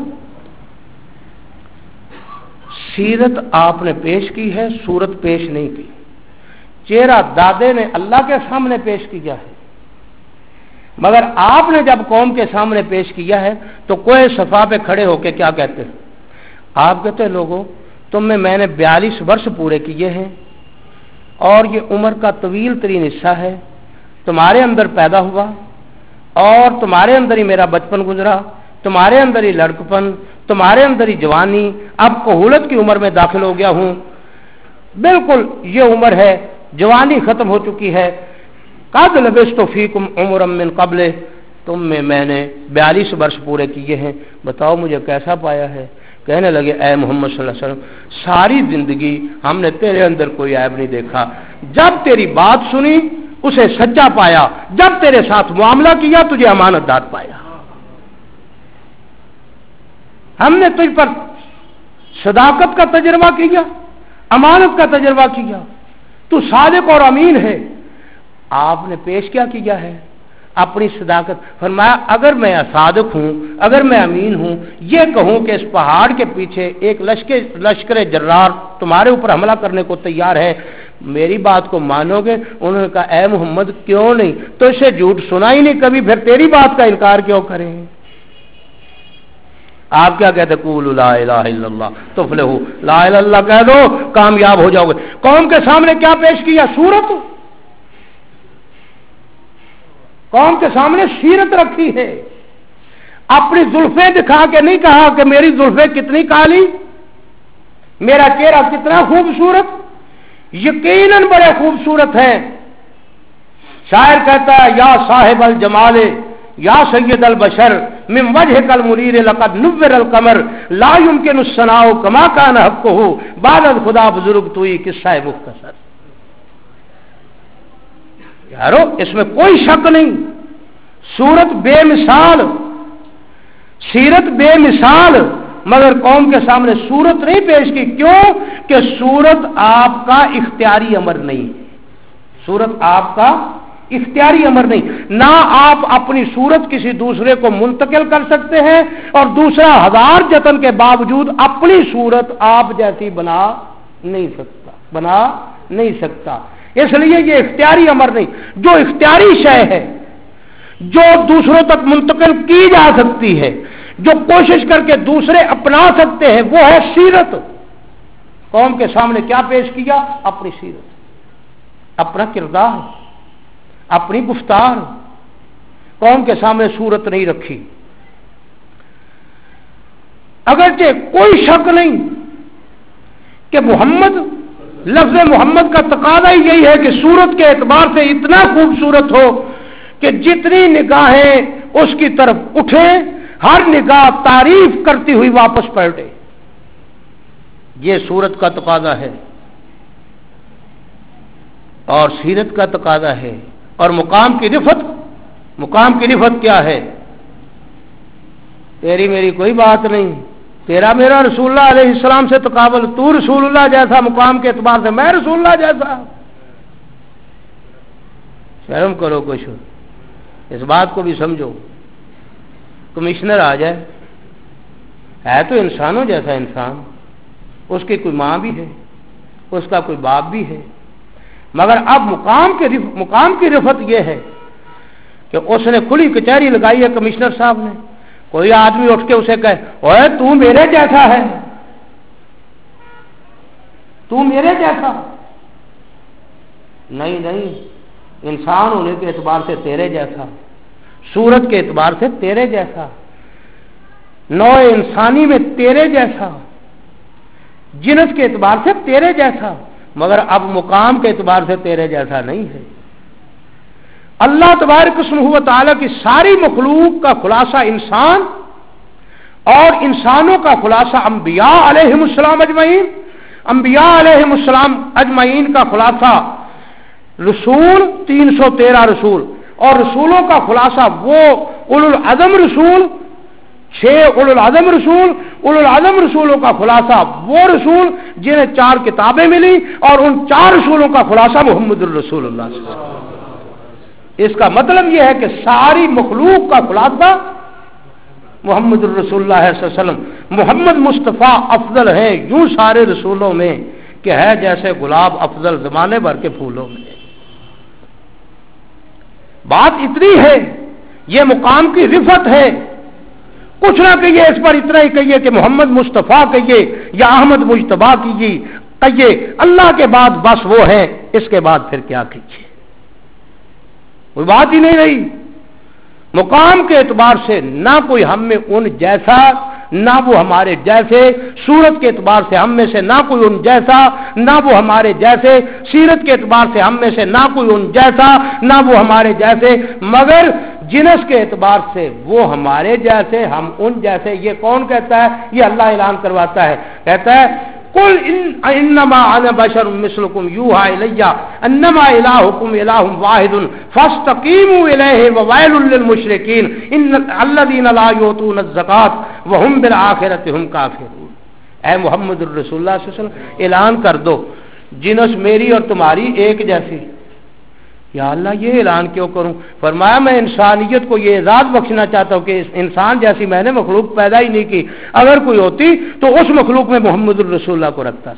سیرت آپ نے پیش کی ہے، صورت پیش نہیں کی۔ چہرہ دادے نے اللہ کے سامنے پیش کیا ہے، مگر آپ نے جب قوم کے سامنے پیش کیا ہے تو کوئی صفا پہ کھڑے ہو کے کیا کہتے ہیں؟ آپ کہتے ہیں لوگوں تم میں میں نے بیالیس برس پورے کیے ہیں اور یہ عمر کا طویل ترین حصہ ہے، تمہارے اندر پیدا ہوا اور تمہارے اندر ہی میرا بچپن گزرا، تمہارے اندر ہی لڑکپن، تمہارے اندر ہی جوانی، اب کہولت کی عمر میں داخل ہو گیا ہوں، بالکل یہ عمر ہے، جوانی ختم ہو چکی ہے، قد لبثت فیکم عمرا من قبل، تم میں میں نے بیالیس برس پورے کیے ہیں، بتاؤ مجھے کیسا پایا ہے؟ کہنے لگے اے محمد صلی اللہ علیہ وسلم ساری زندگی ہم نے تیرے اندر کوئی عیب نہیں دیکھا، جب تیری بات سنی اسے سچا پایا، جب تیرے ساتھ معاملہ کیا تجھے امانت دار پایا، ہم نے تجھ پر صداقت کا تجربہ کیا، امانت کا تجربہ کیا، تو صادق اور امین ہے۔ آپ نے پیش کیا کیا ہے؟ اپنی صداقت۔ فرمایا اگر میں صادق ہوں، اگر میں امین ہوں، یہ کہوں کہ اس پہاڑ کے پیچھے ایک لشکر لشکر جرار تمہارے اوپر حملہ کرنے کو تیار ہے، میری بات کو مانو گے؟ انہوں نے کہا اے محمد کیوں نہیں، تو اسے جھوٹ سنا ہی نہیں کبھی، پھر تیری بات کا انکار کیوں کریں؟ آپ کیا کہتے؟ قولوا لا الہ الا اللہ تفلحوا، لا الہ الا اللہ کہہ دو کامیاب ہو جاؤ گے۔ قوم کے سامنے کیا پیش کیا؟ صورت۔ قوم کے سامنے سیرت رکھی ہے، اپنی زلفیں دکھا کے نہیں کہا کہ میری زلفیں کتنی کالی، میرا چہرہ کتنا خوبصورت، یقیناً بڑے خوبصورت ہیں۔ شاعر کہتا ہے یا صاحب الجمال یا سید البشر من وجهك المنیر لقد نور القمر لا يمكن الثناء كما كان حقه بعد خدا بزرگ توئی قصہ مختصر۔ یارو اس میں کوئی شک نہیں، صورت بے مثال، سیرت بے مثال، مگر قوم کے سامنے صورت نہیں پیش کی، کیوں کہ صورت آپ کا اختیاری امر نہیں، صورت آپ کا اختیاری امر نہیں، نہ آپ اپنی صورت کسی دوسرے کو منتقل کر سکتے ہیں اور دوسرا ہزار جتن کے باوجود اپنی صورت آپ جیسی بنا نہیں سکتا، بنا نہیں سکتا، اس لیے یہ اختیاری امر نہیں۔ جو اختیاری شے ہے، جو دوسروں تک منتقل کی جا سکتی ہے، جو کوشش کر کے دوسرے اپنا سکتے ہیں، وہ ہے سیرت۔ قوم کے سامنے کیا پیش کیا؟ اپنی سیرت، اپنا کردار، اپنی گفتار، قوم کے سامنے صورت نہیں رکھی۔ اگرچہ کوئی شک نہیں کہ محمد، لفظ محمد کا تقاضا ہی یہی ہے کہ صورت کے اعتبار سے اتنا خوبصورت ہو کہ جتنی نگاہیں اس کی طرف اٹھیں ہر نگاہ تعریف کرتی ہوئی واپس پلٹے، یہ صورت کا تقاضا ہے اور سیرت کا تقاضا ہے۔ اور مقام کی رفت، مقام کی رفت کیا ہے؟ تیری میری کوئی بات نہیں، تیرا میرا رسول اللہ علیہ السلام سے تقابل، تو رسول اللہ جیسا مقام کے اعتبار سے، میں رسول اللہ جیسا۔ شرم کرو کچھ، اس بات کو بھی سمجھو۔ کمشنر آ جائے، ہے تو انسانوں جیسا انسان، اس کی کوئی ماں بھی ہے، اس کا کوئی باپ بھی ہے، مگر اب مقام کے مقام کی رفت یہ ہے کہ اس نے کھلی کچہری لگائی ہے کمشنر صاحب نے، کوئی آدمی اٹھ کے اسے کہے اوے تو میرے جیسا ہے، تو میرے جیسا، نہیں نہیں، انسان ہونے کے اعتبار سے تیرے جیسا، صورت کے اعتبار سے تیرے جیسا، نوع انسانی میں تیرے جیسا، جنس کے اعتبار سے تیرے جیسا، مگر اب مقام کے اعتبار سے تیرے جیسا نہیں ہے۔ اللہ تبارک و تعالیٰ کی ساری مخلوق کا خلاصہ انسان اور انسانوں کا خلاصہ انبیاء علیہم السلام اجمعین، انبیاء علیہم السلام اجمعین کا خلاصہ رسول تین سو تیرہ رسول، اور رسولوں کا خلاصہ وہ اولو العزم رسول چھ اولو العزم رسول، اولو العزم رسولوں کا خلاصہ وہ رسول جنہیں چار کتابیں ملی، اور ان چار رسولوں کا خلاصہ محمد الرسول اللہ صلی اللہ علیہ وسلم۔ اس کا مطلب یہ ہے کہ ساری مخلوق کا خلاصہ محمد الرسول اللہ صلی اللہ علیہ وسلم۔ محمد مصطفیٰ افضل ہے یوں سارے رسولوں میں کہ ہے جیسے گلاب افضل زمانے بھر کے پھولوں میں۔ بات اتنی ہے، یہ مقام کی رفت ہے، کچھ نہ کہیے اس پر اتنا ہی کہیے کہ محمد مصطفیٰ کہیے یا احمد مجتبیٰ کیجیے کہیے، اللہ کے بعد بس وہ ہیں، اس کے بعد پھر کیا کیجیے، کوئی بات ہی نہیں رہی۔ مقام کے اعتبار سے نہ کوئی ہم میں ان جیسا نہ وہ ہمارے جیسے، صورت کے اعتبار سے ہم میں سے نہ کوئی ان جیسا نہ وہ ہمارے جیسے، سیرت کے اعتبار سے ہم میں سے نہ کوئی ان جیسا نہ وہ ہمارے جیسے، مگر جنس کے اعتبار سے وہ ہمارے جیسے ہم ان جیسے۔ یہ کون کہتا ہے؟ یہ اللہ اعلان کرواتا ہے، کہتا ہے قل انما انا بشر مثلکم یوحی الی انما الہکم الہ واحد فاستقیموا الیہ وویل للمشرکین ان الذین لا یؤتون الزکاۃ وهم بالآخرۃ هم کافرون۔ اے محمد الرسول اللہ صلی اللہ علیہ وسلم اعلان کر دو جنس میری اور تمہاری ایک جیسی۔ یا اللہ یہ اعلان کیوں کروں؟ فرمایا میں انسانیت کو یہ اعزاز بخشنا چاہتا ہوں کہ انسان جیسی میں نے مخلوق پیدا ہی نہیں کی، اگر کوئی ہوتی تو اس مخلوق میں محمد الرسول اللہ کو رکھتا۔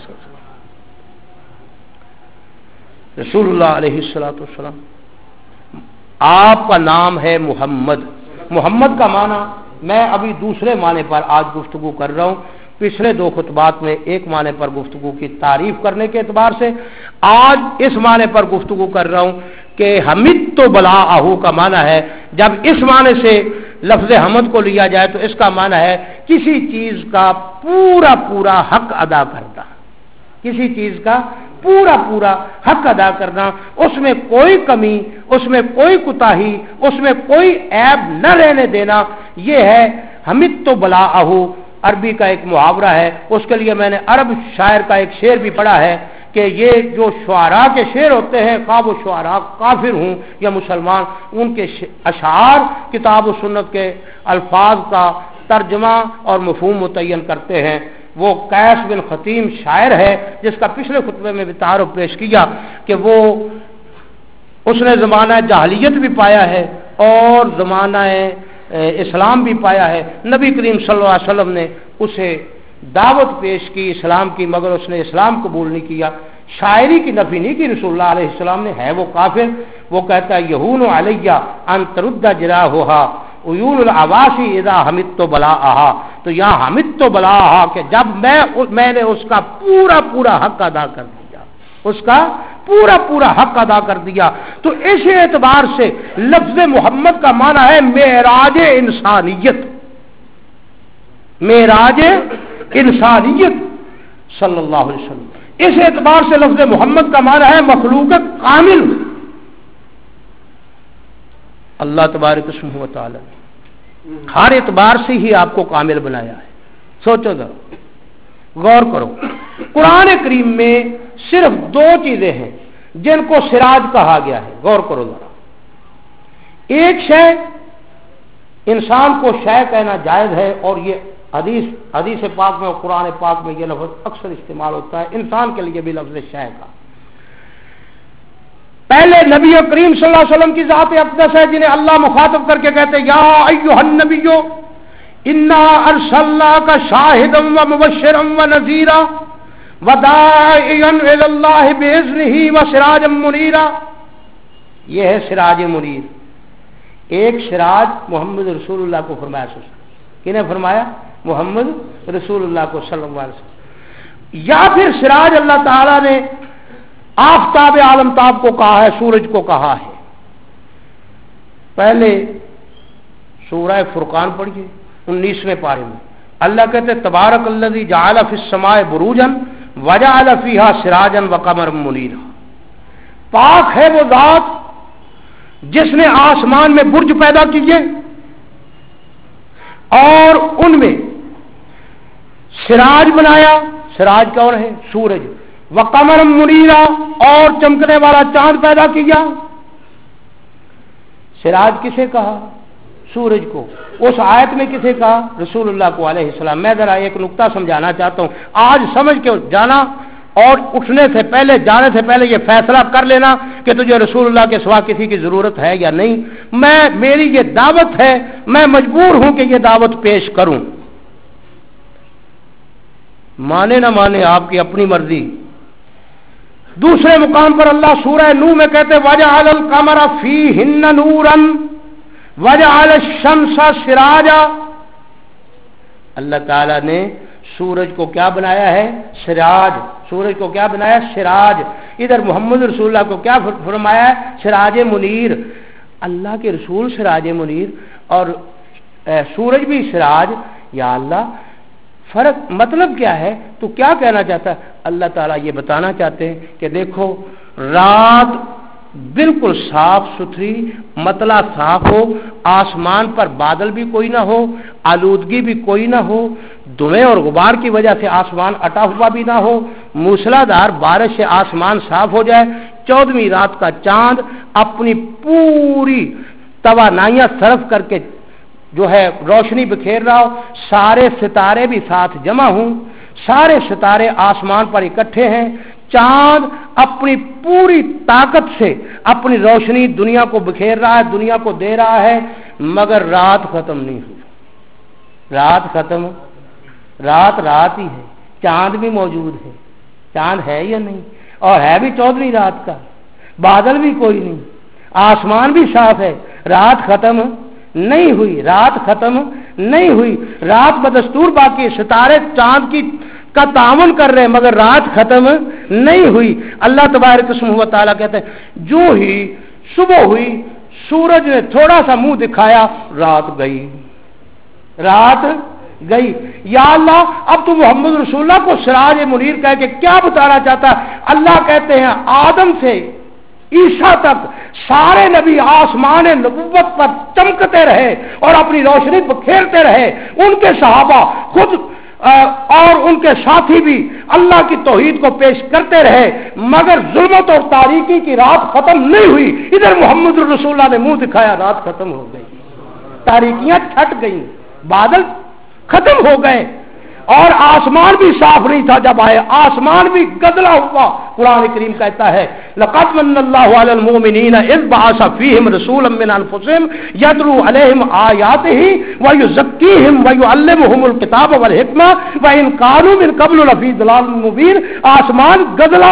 رسول اللہ علیہ الصلوۃ والسلام، آپ کا نام ہے محمد۔ محمد کا معنی میں ابھی دوسرے معنی پر آج گفتگو کر رہا ہوں، پچھلے دو خطبات میں ایک معنی پر گفتگو کی تعریف کرنے کے اعتبار سے، آج اس معنی پر گفتگو کر رہا ہوں کہ حمید تو بلا آہو کا معنی ہے، جب اس معنی سے لفظ حمد کو لیا جائے تو اس کا معنی ہے کسی چیز کا پورا پورا حق ادا کرنا، کسی چیز کا پورا پورا حق ادا کرنا، اس میں کوئی کمی، اس میں کوئی کوتاہی، اس میں کوئی عیب نہ رہنے دینا، یہ ہے حمید تو بلا آہو۔ عربی کا ایک محاورہ ہے، اس کے لیے میں نے عرب شاعر کا ایک شعر بھی پڑھا ہے کہ یہ جو شعراء کے شعر ہوتے ہیں، خواہ وہ شعراء کافر ہوں یا مسلمان، ان کے اشعار کتاب و سنت کے الفاظ کا ترجمہ اور مفہوم متعین کرتے ہیں۔ وہ قیس بن خطیم شاعر ہے جس کا پچھلے خطبے میں بھی تعارف پیش کیا کہ وہ اس نے زمانہ جاہلیت بھی پایا ہے اور زمانہ اسلام بھی پایا ہے۔ نبی کریم صلی اللہ علیہ وسلم نے اسے دعوت پیش کی اسلام کی، مگر اس نے اسلام قبول نہیں کیا۔ شاعری کی نفی نہیں کی رسول اللہ علیہ السلام نے، ہے وہ کافر۔ وہ کہتا ہے یہون علیہ ان ترد جراحھا عیون العواسی اذا حمدت بلاءھا، تو یہاں حمدت بلاءھا کہ جب میں میں نے اس کا پورا پورا حق ادا کر دیا، اس کا پورا پورا حق ادا کر دیا۔ تو اس اعتبار سے لفظ محمد کا معنی ہے معراج انسانیت، معراج انسانیت صلی اللہ علیہ وسلم۔ اس اعتبار سے لفظ محمد کا معنی ہے مخلوق کامل۔ اللہ تبارک و تعالی ہر اعتبار سے ہی آپ کو کامل بنایا ہے۔ سوچو ذرا، غور کرو، قرآن کریم میں صرف دو چیزیں ہیں جن کو سراج کہا گیا ہے، غور کرو ذرا۔ ایک شے، انسان کو شے کہنا جائز ہے، اور یہ حدیث حدیث پاک میں اور قرآن پاک میں یہ لفظ اکثر استعمال ہوتا ہے، انسان کے لیے بھی لفظ شے کا۔ پہلے نبی کریم صلی اللہ علیہ وسلم کی ذات اقدس ہے جنہیں اللہ مخاطب کر کے کہتے یا ایھا النبی انا ارسلناک شاہدا ومبشرا ونذیرا وداعیا الی اللہ باذنہ وسراجا منیرا۔ یہ ہے سراج منیر۔ ایک سراج محمد رسول اللہ کو فرمایا، کنہیں فرمایا؟ محمد رسول اللہ کو صلی اللہ علیہ وسلم۔ یا پھر سراج اللہ تعالی نے آفتاب عالم تاب کو کہا ہے، سورج کو کہا ہے۔ پہلے سورہ فرقان پڑھیے انیسویں پارے میں، اللہ کہتے تبارک الذی جعل فی السماء بروجا وجعل فیہا سراجا وقمرا منیرا، پاک ہے وہ ذات جس نے آسمان میں برج پیدا کیے اور ان میں سراج بنایا، سراج کون ہے؟ سورج، وقمرا منیرا، اور چمکنے والا چاند پیدا کیا۔ سراج کسے کہا؟ سورج کو۔ اس آیت میں کسے کہا؟ رسول اللہ کو علیہ السلام۔ میں ذرا ایک نقطہ سمجھانا چاہتا ہوں، آج سمجھ کے جانا اور اٹھنے سے پہلے، جانے سے پہلے یہ فیصلہ کر لینا کہ تجھے رسول اللہ کے سوا کسی کی ضرورت ہے یا نہیں۔ میں میری یہ دعوت ہے، میں مجبور ہوں کہ یہ دعوت پیش کروں، مانے نہ مانے آپ کی اپنی مرضی۔ دوسرے مقام پر اللہ سورہ نوح میں کہتے وجعل القمر فیہن نورا وجعل الشمس سراجا، اللہ تعالیٰ نے سورج کو کیا بنایا ہے؟ سراج۔ سورج کو کیا بنایا؟ سراج۔ ادھر محمد رسول اللہ کو کیا فرمایا ہے؟ سراج منیر۔ اللہ کے رسول سراج منیر اور سورج بھی سراج۔ یا اللہ، فرق مطلب کیا ہے؟ تو کیا کہنا چاہتا ہے؟ اللہ تعالیٰ یہ بتانا چاہتے ہیں کہ دیکھو، رات بالکل صاف ستھری، مطلع صاف ہو، آسمان پر بادل بھی کوئی نہ ہو، آلودگی بھی کوئی نہ ہو، دھوئیں اور غبار کی وجہ سے آسمان اٹا ہوا بھی نہ ہو، موسلادھار بارش سے آسمان صاف ہو جائے، چودہویں رات کا چاند اپنی پوری توانائیاں صرف کر کے جو ہے روشنی بکھیر رہا ہو، سارے ستارے بھی ساتھ جمع ہوں، سارے ستارے آسمان پر اکٹھے ہیں، چاند اپنی پوری طاقت سے اپنی روشنی دنیا کو بکھیر رہا ہے، دنیا کو دے رہا ہے، مگر رات ختم نہیں ہوئی۔ رات ختم، رات رات ہی ہے، چاند بھی موجود ہے، چاند ہے یا نہیں؟ اور ہے بھی چودہویں رات کا، بادل بھی کوئی نہیں، آسمان بھی صاف ہے، رات ختم نہیں ہوئی، رات ختم نہیں ہوئی، رات بدستور باقی، ستارے چاند کی کا تعاون کر رہے ہیں مگر رات ختم نہیں ہوئی۔ اللہ تبارک و تعالیٰ کہتے ہیں جو ہی صبح ہوئی، سورج نے تھوڑا سا منہ دکھایا، رات گئی، رات گئی۔ یا اللہ، اب تو محمد رسول اللہ کو سراج منیر کہہ کے کیا بتانا چاہتا ہے؟ اللہ کہتے ہیں آدم سے عیسیٰ تک سارے نبی آسمان نبوت پر چمکتے رہے اور اپنی روشنی بکھیرتے رہے، ان کے صحابہ خود اور ان کے ساتھی بھی اللہ کی توحید کو پیش کرتے رہے، مگر ظلمت اور تاریکی کی رات ختم نہیں ہوئی۔ ادھر محمد رسول اللہ نے منہ دکھایا، رات ختم ہو گئی، تاریکیاں چھٹ گئیں، بادل ختم ہو گئے، اور آسمان بھی صاف نہیں تھا جب آئے، آسمان بھی گدلا ہوا۔ قرآن کریم کہتا ہے لقد من اللہ علی المؤمنین اذ بعث فیہم رسولا من انفسہم یتلو علیہم آیاتہ ویزکیہم ویعلمہم الکتاب والحکمہ وان کانوا من قبل لفی ضلال مبین۔ آسمان گدلا،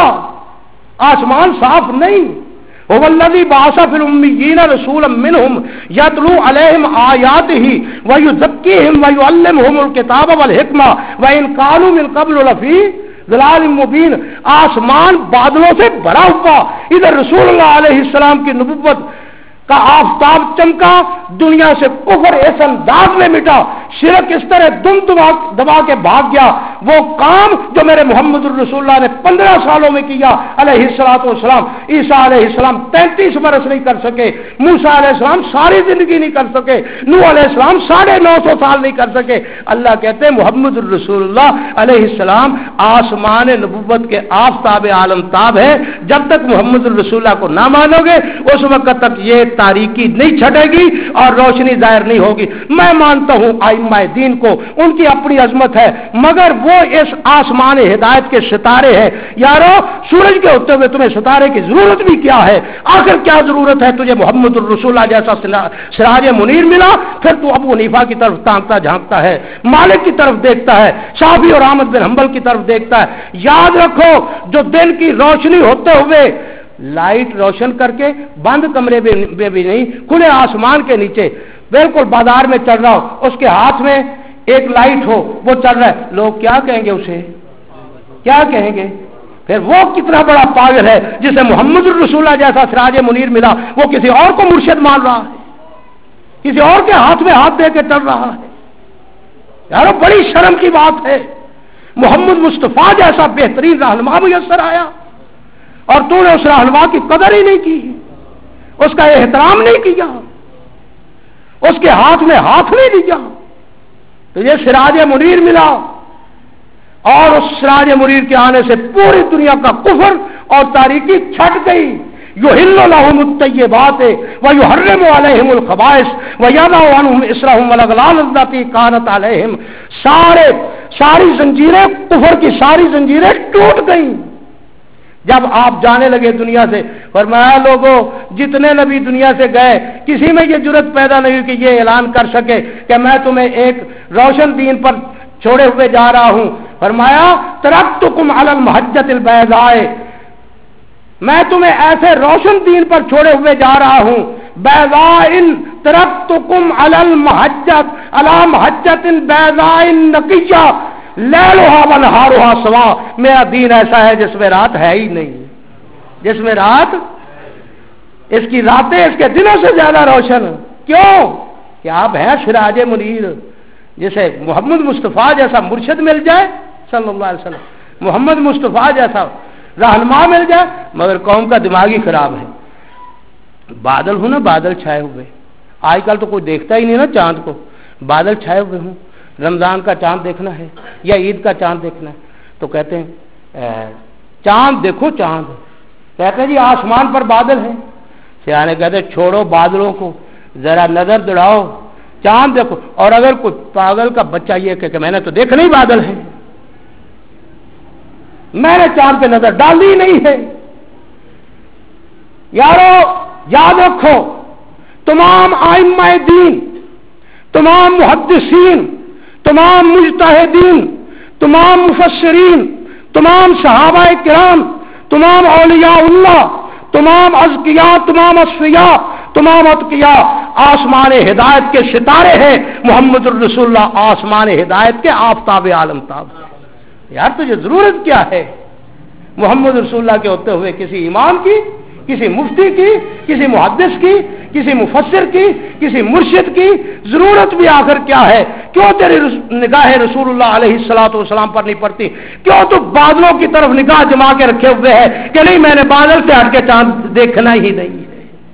آسمان صاف نہیں۔ هو الذی بعث فی الامیین رسولا منہم یتلو علیہم آیاتہ ویزکیہم ویعلمہم الکتاب والحکمہ وان کانوا من قبل لفی ضلال مبین۔ آسمان بادلوں سے بھرا ہوا، ادھر رسول اللہ علیہ السلام کی نبوت کا آفتاب چمکا، دنیا سے کفر اس انداز میں مٹا، شرک اس طرح دم دبا دبا کے بھاگ گیا۔ وہ کام جو میرے محمد الرسول اللہ نے پندرہ سالوں میں کیا علیہ الصلوۃ والسلام، عیسیٰ علیہ السلام تینتیس برس نہیں کر سکے، موسیٰ علیہ السلام ساری زندگی نہیں کر سکے، نوح علیہ السلام ساڑھے نو سو سال نہیں کر سکے۔ اللہ کہتے ہیں محمد الرسول اللہ علیہ السلام آسمان نبوت کے آفتاب عالم تاب ہے۔ جب تک محمد الرسول اللہ کو نہ مانو گے اس وقت تک یہ تاریکی نہیں چھٹے گی اور روشنی ظاہر نہیں ہوگی۔ میں مانتا ہوں ائمہ دین کو، ان کی اپنی عظمت ہے، مگر وہ اس آسمان ہدایت کے ستارے ہیں۔ یارو، سورج کے ہوتے ہوئے تمہیں ستارے کی ضرورت بھی کیا ہے؟ آخر کیا ضرورت ہے تجھے محمد الرسول اللہ جیسا سراج منیر ملا، پھر تو ابو حنیفہ کی طرف تانکتا جھانکتا ہے، مالک کی طرف دیکھتا ہے، شافعی اور احمد بن حنبل کی طرف دیکھتا ہے۔ یاد رکھو، جو دن کی روشنی ہوتے ہوئے لائٹ روشن کر کے بند کمرے میں بھی نہیں، کھلے آسمان کے نیچے بالکل بازار میں چل رہا ہو، اس کے ہاتھ میں ایک لائٹ ہو، وہ چل رہا ہے، لوگ کیا کہیں گے؟ اسے کیا کہیں گے؟ پھر وہ کتنا بڑا پاگل ہے جسے محمد الرسول اللہ جیسا سراج منیر ملا، وہ کسی اور کو مرشد مان رہا ہے، کسی اور کے ہاتھ میں ہاتھ دے کے چل رہا ہے۔ یارو بڑی شرم کی بات ہے، محمد مصطفیٰ جیسا بہترین رہنما میسر آیا اور تو نے اس رہنما کی قدر ہی نہیں کی، اس کا احترام نہیں کیا، اس کے ہاتھ میں ہاتھ نہیں دیا۔ تو یہ سراج منیر ملا، اور اس سراج منیر کے آنے سے پوری دنیا کا کفر اور تاریکی چھٹ گئی۔ یحل لهم الطیبات ویحرم علیہم الخبائث ویضع عنہم اصرہم والاغلال التي كانت علیہم، سارے ساری زنجیریں، کفر کی ساری زنجیریں ٹوٹ گئیں جب آپ جانے لگے دنیا سے۔ فرمایا لوگوں، جتنے نبی دنیا سے گئے کسی میں یہ جرت پیدا نہیں کہ یہ اعلان کر سکے کہ میں تمہیں ایک روشن دین پر چھوڑے ہوئے جا رہا ہوں۔ فرمایا ترکتکم علی المحجۃ البیضاء، میں تمہیں ایسے روشن دین پر چھوڑے ہوئے جا رہا ہوں، بیضاء ترکتکم علی المحجۃ علی محجۃ بیضاء نقیہ لیلھا ونہارھا سواء، میرا دین ایسا ہے جس میں رات ہے ہی نہیں، جس میں رات، اس کی راتیں اس کے دنوں سے زیادہ روشن۔ کیوں کہ آپ ہیں سراج منیر۔ جسے محمد مصطفیٰ جیسا مرشد مل جائے صلی اللہ علیہ وسلم، محمد مصطفیٰ جیسا رہنما مل جائے، مگر قوم کا دماغ ہی خراب ہے۔ بادل ہوں نا، بادل چھائے ہوئے، آج کل تو کوئی دیکھتا ہی نہیں نا چاند کو، بادل چھائے ہوئے ہوں، رمضان کا چاند دیکھنا ہے یا عید کا چاند دیکھنا ہے تو کہتے ہیں چاند دیکھو چاند، کہتے ہیں جی آسمان پر بادل ہے، سیانے کہتے ہیں چھوڑو بادلوں کو، ذرا نظر دوڑاؤ، چاند دیکھو۔ اور اگر کوئی پاگل کا بچہ یہ کہ, کہ میں نے تو دیکھا نہیں بادل ہے، میں نے چاند پہ نظر ڈالی نہیں ہے، یارو یاد رکھو تمام ائمہ دین، تمام محدثین، تمام مجتہدین، تمام مفسرین، تمام صحابہ کرام، تمام اولیاء اللہ، تمام ازکیاء، تمام اصفیاء، تمام اتقیاء آسمان ہدایت کے ستارے ہیں، محمد الرسول اللہ آسمان ہدایت کے آفتاب عالم تاب۔ یار تجھے ضرورت کیا ہے محمد رسول اللہ کے ہوتے ہوئے کسی امام کی، کسی مفتی کی، کسی محدث کی، کسی مفسر کی، کسی مرشد کی ضرورت بھی آخر کیا ہے؟ کیوں تیری نگاہ رسول اللہ علیہ الصلوۃ والسلام پر نہیں پڑتی؟ کیوں تو بادلوں کی طرف نگاہ جما کے رکھے ہوئے ہے کہ نہیں میں نے بادل سے ہٹ کے چاند دیکھنا ہی نہیں ہے؟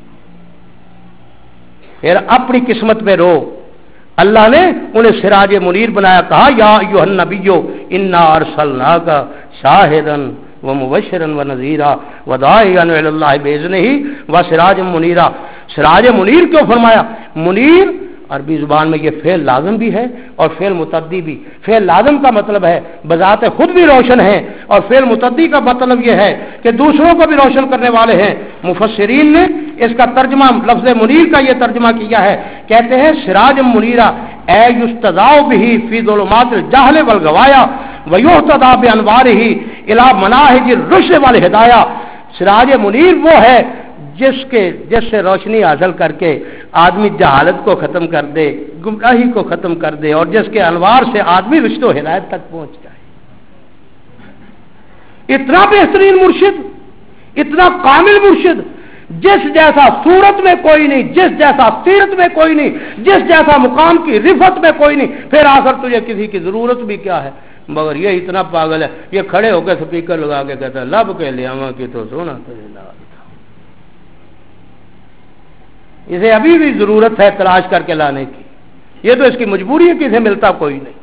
پھر اپنی قسمت میں رو۔ اللہ نے انہیں سراج منیر بنایا، کہا یا ایھا النبی انا ارسلناک شاہدا ومبشرا ونذیرا وداعیا الی اللہ باذنہ وسراجا منیرا۔ سراج منیر کیوں فرمایا؟ منیر عربی زبان میں یہ فعل لازم بھی ہے اور فعل متعدی بھی۔ فعل لازم کا مطلب ہے بذات خود بھی روشن ہے، اور فعل متعدی کا مطلب یہ ہے کہ دوسروں کو بھی روشن کرنے والے ہیں۔ مفسرین نے اس کا ترجمہ لفظ منیر کا یہ ترجمہ کیا ہے، کہتے ہیں سراج منیرا اے یستضاء به فی ظلمات الجہل والغوایا ویہتدی بانوارہ الی مناہج الرشد والہدایہ۔ سراج منیر وہ ہے جس کے جس سے روشنی حاصل کر کے آدمی جہالت کو ختم کر دے، گمراہی کو ختم کر دے، اور جس کے انوار سے آدمی رشد و ہدایت تک پہنچ جائے۔ اتنا بہترین مرشد، اتنا کامل مرشد، جس جیسا صورت میں کوئی نہیں، جس جیسا سیرت میں کوئی نہیں، جس جیسا مقام کی رفت میں کوئی نہیں، پھر آخر تجھے کسی کی ضرورت بھی کیا ہے؟ مگر یہ اتنا پاگل ہے، یہ کھڑے ہو کے سپیکر لگا کے کہتا ہے لب کے لیاواں کی تو سونا تجھے لا دیتا۔ اسے ابھی بھی ضرورت ہے تلاش کر کے لانے کی، یہ تو اس کی مجبوری ہے کہ اسے ملتا کوئی نہیں۔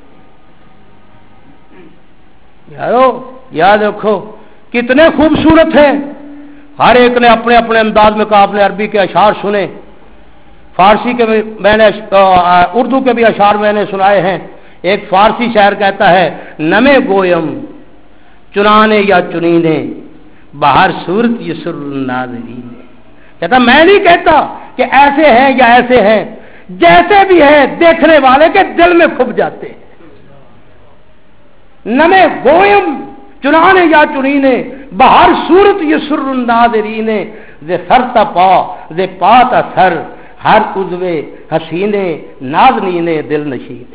یارو یاد رکھو کتنے خوبصورت ہیں، ہر ایک نے اپنے اپنے انداز میں کہا۔ آپ نے عربی کے اشعار سنے، فارسی کے میں نے اردو کے بھی اشعار میں نے سنائے ہیں۔ ایک فارسی شاعر کہتا ہے نمے گویم چنانے یا چنینے باہر صورت یسر الناظرین، کہتا میں نہیں کہتا کہ ایسے ہیں یا ایسے ہیں، جیسے بھی ہیں دیکھنے والے کے دل میں کھپ جاتے ہیں۔ نمے گویم چنانے یا چنینے باہر صورت یسر الناظرین، ز سر تا پا ز پا تا سر ہر عضوے حسینے نازنینے دل نشینے۔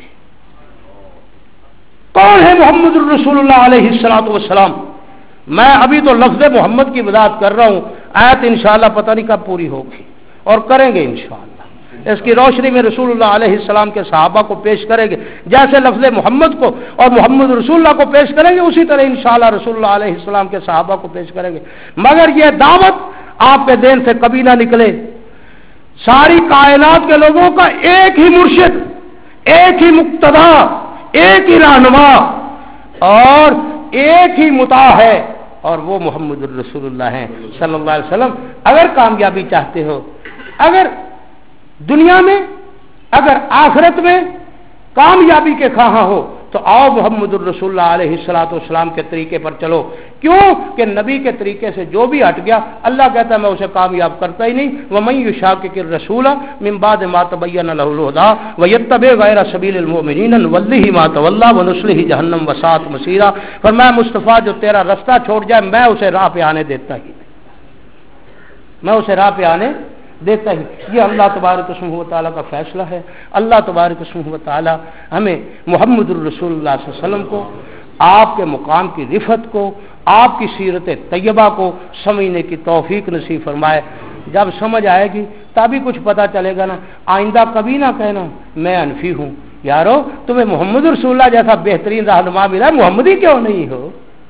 کون ہے محمد الرسول اللہ علیہ الصلوۃ والسلام؟ میں ابھی تو لفظ محمد کی وضاحت کر رہا ہوں، آیت انشاءاللہ پتہ نہیں کب پوری ہوگی، اور کریں گے انشاءاللہ۔ اس کی روشنی میں رسول اللہ علیہ السلام کے صحابہ کو پیش کریں گے، جیسے لفظ محمد کو اور محمد رسول اللہ کو پیش کریں گے اسی طرح انشاءاللہ رسول اللہ علیہ السلام کے صحابہ کو پیش کریں گے، مگر یہ دعوت آپ کے دین سے کبھی نہ نکلے۔ ساری کائنات کے لوگوں کا ایک ہی مرشد، ایک ہی مقتدا، ایک ہی رہنما اور ایک ہی مطاع ہے، اور وہ محمد الرسول اللہ ہیں صلی اللہ علیہ وسلم۔ اگر کامیابی چاہتے ہو، اگر دنیا میں، اگر آخرت میں کامیابی کے خواہاں ہو تو آؤ محمد الرسول اللہ علیہ الصلوۃ والسلام کے طریقے پر چلو۔ کیوں کہ نبی کے طریقے سے جو بھی ہٹ گیا اللہ کہتا ہے میں اسے کامیاب کرتا ہی نہیں۔ وَمَن يُشَاقِقِ الرَّسُولَ مِن بَعْدِ مَا تَبَيَّنَ لَهُ الْهُدَىٰ وَيَتَّبِعْ غَيْرَ سَبِيلِ الْمُؤْمِنِينَ نُوَلِّهِ مَا تَوَلَّىٰ وَنُصْلِهِ جَهَنَّمَ وَسَاءَتْ مَصِيرًا۔ فرمایا مصطفیٰ جو تیرا رستہ چھوڑ جائے میں اسے راہ پہ آنے دیتا ہی نہیں، میں اسے راہ پہ آنے دیتا ہی۔ یہ اللہ تبارک و تعالیٰ کا فیصلہ ہے۔ اللہ تبارک و تعالیٰ ہمیں محمد الرسول اللہ صلی اللہ علیہ وسلم کو، آپ کے مقام کی رفت کو، آپ کی سیرت طیبہ کو سمجھنے کی توفیق نصیب فرمائے۔ جب سمجھ آئے گی تبھی کچھ پتہ چلے گا نا۔ آئندہ کبھی نہ کہنا میں انفی ہوں، یارو تمہیں محمد رسول اللہ جیسا بہترین رہنما ملا، محمد ہی کیوں نہیں ہو؟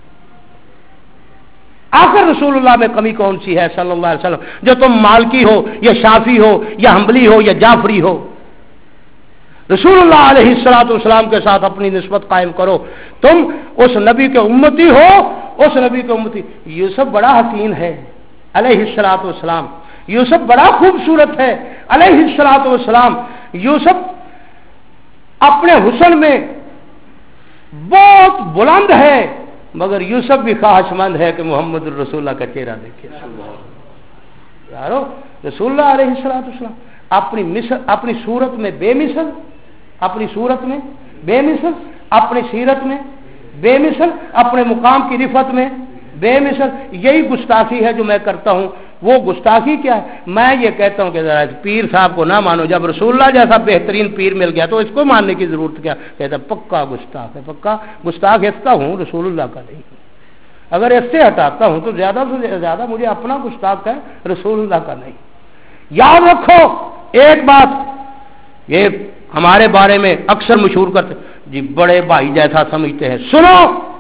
آخر رسول اللہ میں کمی کون سی ہے صلی اللہ علیہ وسلم جو تم مالکی ہو یا شافی ہو یا حنبلی ہو یا جعفری ہو؟ رسول اللہ علیہ الصلوۃ والسلام کے ساتھ اپنی نسبت قائم کرو۔ تم اس نبی کے امتی ہو، اس نبی کے امتی۔ یوسف بڑا حسین ہے علیہ الصلوۃ والسلام، یوسف بڑا خوبصورت ہے علیہ الصلوۃ والسلام۔ یوسف اپنے حسن میں بہت بلند ہے، مگر یوسف بھی خواہش مند ہے کہ محمد الرسول اللہ کا چہرہ دیکھے۔ یارو رسول اللہ علیہ السلام اپنی مثل، اپنی صورت میں بے مثل، اپنی صورت میں بے مثل، اپنی سیرت میں بے مثل، اپنے مقام کی رفت میں بے مثل۔ یہی گستاخی ہے جو میں کرتا ہوں۔ وہ گستاخی کیا ہے؟ میں یہ کہتا ہوں کہ ذرا پیر صاحب کو نہ مانو، جب رسول اللہ جیسا بہترین پیر مل گیا تو اس کو ماننے کی ضرورت کیا؟ کہتا پکا گستاخ ہے، پکا گستاخ اس کا ہوں، رسول اللہ کا نہیں۔ اگر اس سے ہٹاتا ہوں تو زیادہ سے زیادہ مجھے اپنا گستاخ ہے، رسول اللہ کا نہیں۔ یاد رکھو ایک بات، یہ ہمارے بارے میں اکثر مشہور کرتے جی بڑے بھائی جیسا سمجھتے ہیں۔ سنو،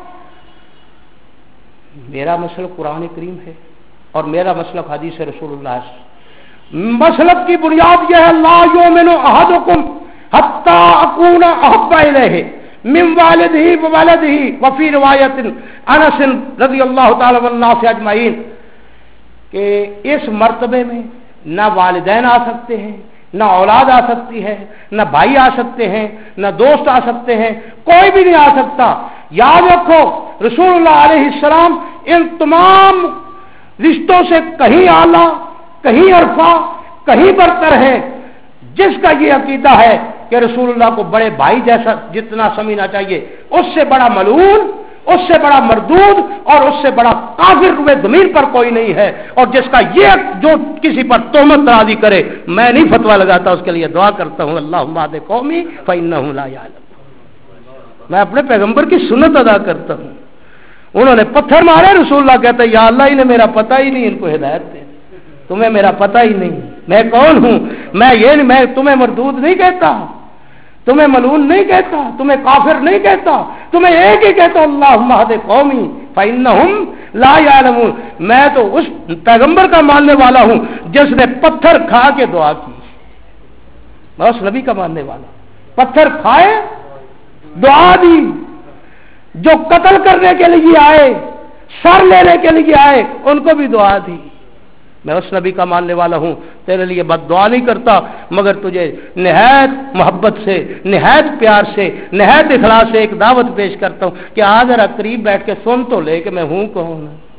میرا مسلک قرآن کریم ہے اور میرا مسلک حدیث رسول اللہ ہے۔ مسلک کی بنیاد یہ ہے لا یؤمن احدکم حتی اکون احب الیہ من والدہ وولدہ وفی روایت انس رضی اللہ تعالی والناس اجمعین، کہ اس مرتبے میں نہ والدین آ سکتے ہیں، نہ اولاد آ سکتی ہے، نہ بھائی آ سکتے ہیں، نہ دوست آ سکتے ہیں، کوئی بھی نہیں آ سکتا۔ یاد رکھو رسول اللہ علیہ السلام ان تمام رشتوں سے کہیں اعلیٰ، کہیں عرفہ، کہیں برتر ہے۔ جس کا یہ عقیدہ ہے کہ رسول اللہ کو بڑے بھائی جیسا جتنا سمجھنا چاہیے، اس سے بڑا ملعون، اس سے بڑا مردود اور اس سے بڑا کافر روئے ضمیر پر کوئی نہیں ہے۔ اور جس کا یہ جو کسی پر تہمت راضی کرے، میں نہیں فتویٰ لگاتا، اس کے لیے دعا کرتا ہوں اللہم اہد قومی فانہم لا یعلمون۔ میں اپنے پیغمبر کی سنت ادا کرتا ہوں۔ انہوں نے پتھر مارے، رسول اللہ کہتا ہے یا اللہ انہیں میرا پتہ ہی نہیں، ان کو ہدایت دے، تمہیں میرا پتہ ہی نہیں، میں کون ہوں؟ میں یہ میں تمہیں مردود نہیں کہتا، تمہیں ملعون نہیں کہتا، تمہیں کافر نہیں کہتا، تمہیں ایک ہی کہتا اللہم اہد قومی فانہم لا یعلمون۔ میں تو اس پیغمبر کا ماننے والا ہوں جس نے پتھر کھا کے دعا کی، میں اس نبی کا ماننے والا۔ پتھر کھائے، دعا دی، جو قتل کرنے کے لیے آئے، سر لینے کے لیے آئے، ان کو بھی دعا دی۔ میں اس نبی کا ماننے والا ہوں، تیرے لیے بد دعا نہیں کرتا، مگر تجھے نہایت محبت سے، نہایت پیار سے، نہایت اخلاص سے ایک دعوت پیش کرتا ہوں کہ آ ذرا قریب بیٹھ کے سن تو لے کہ میں ہوں کون،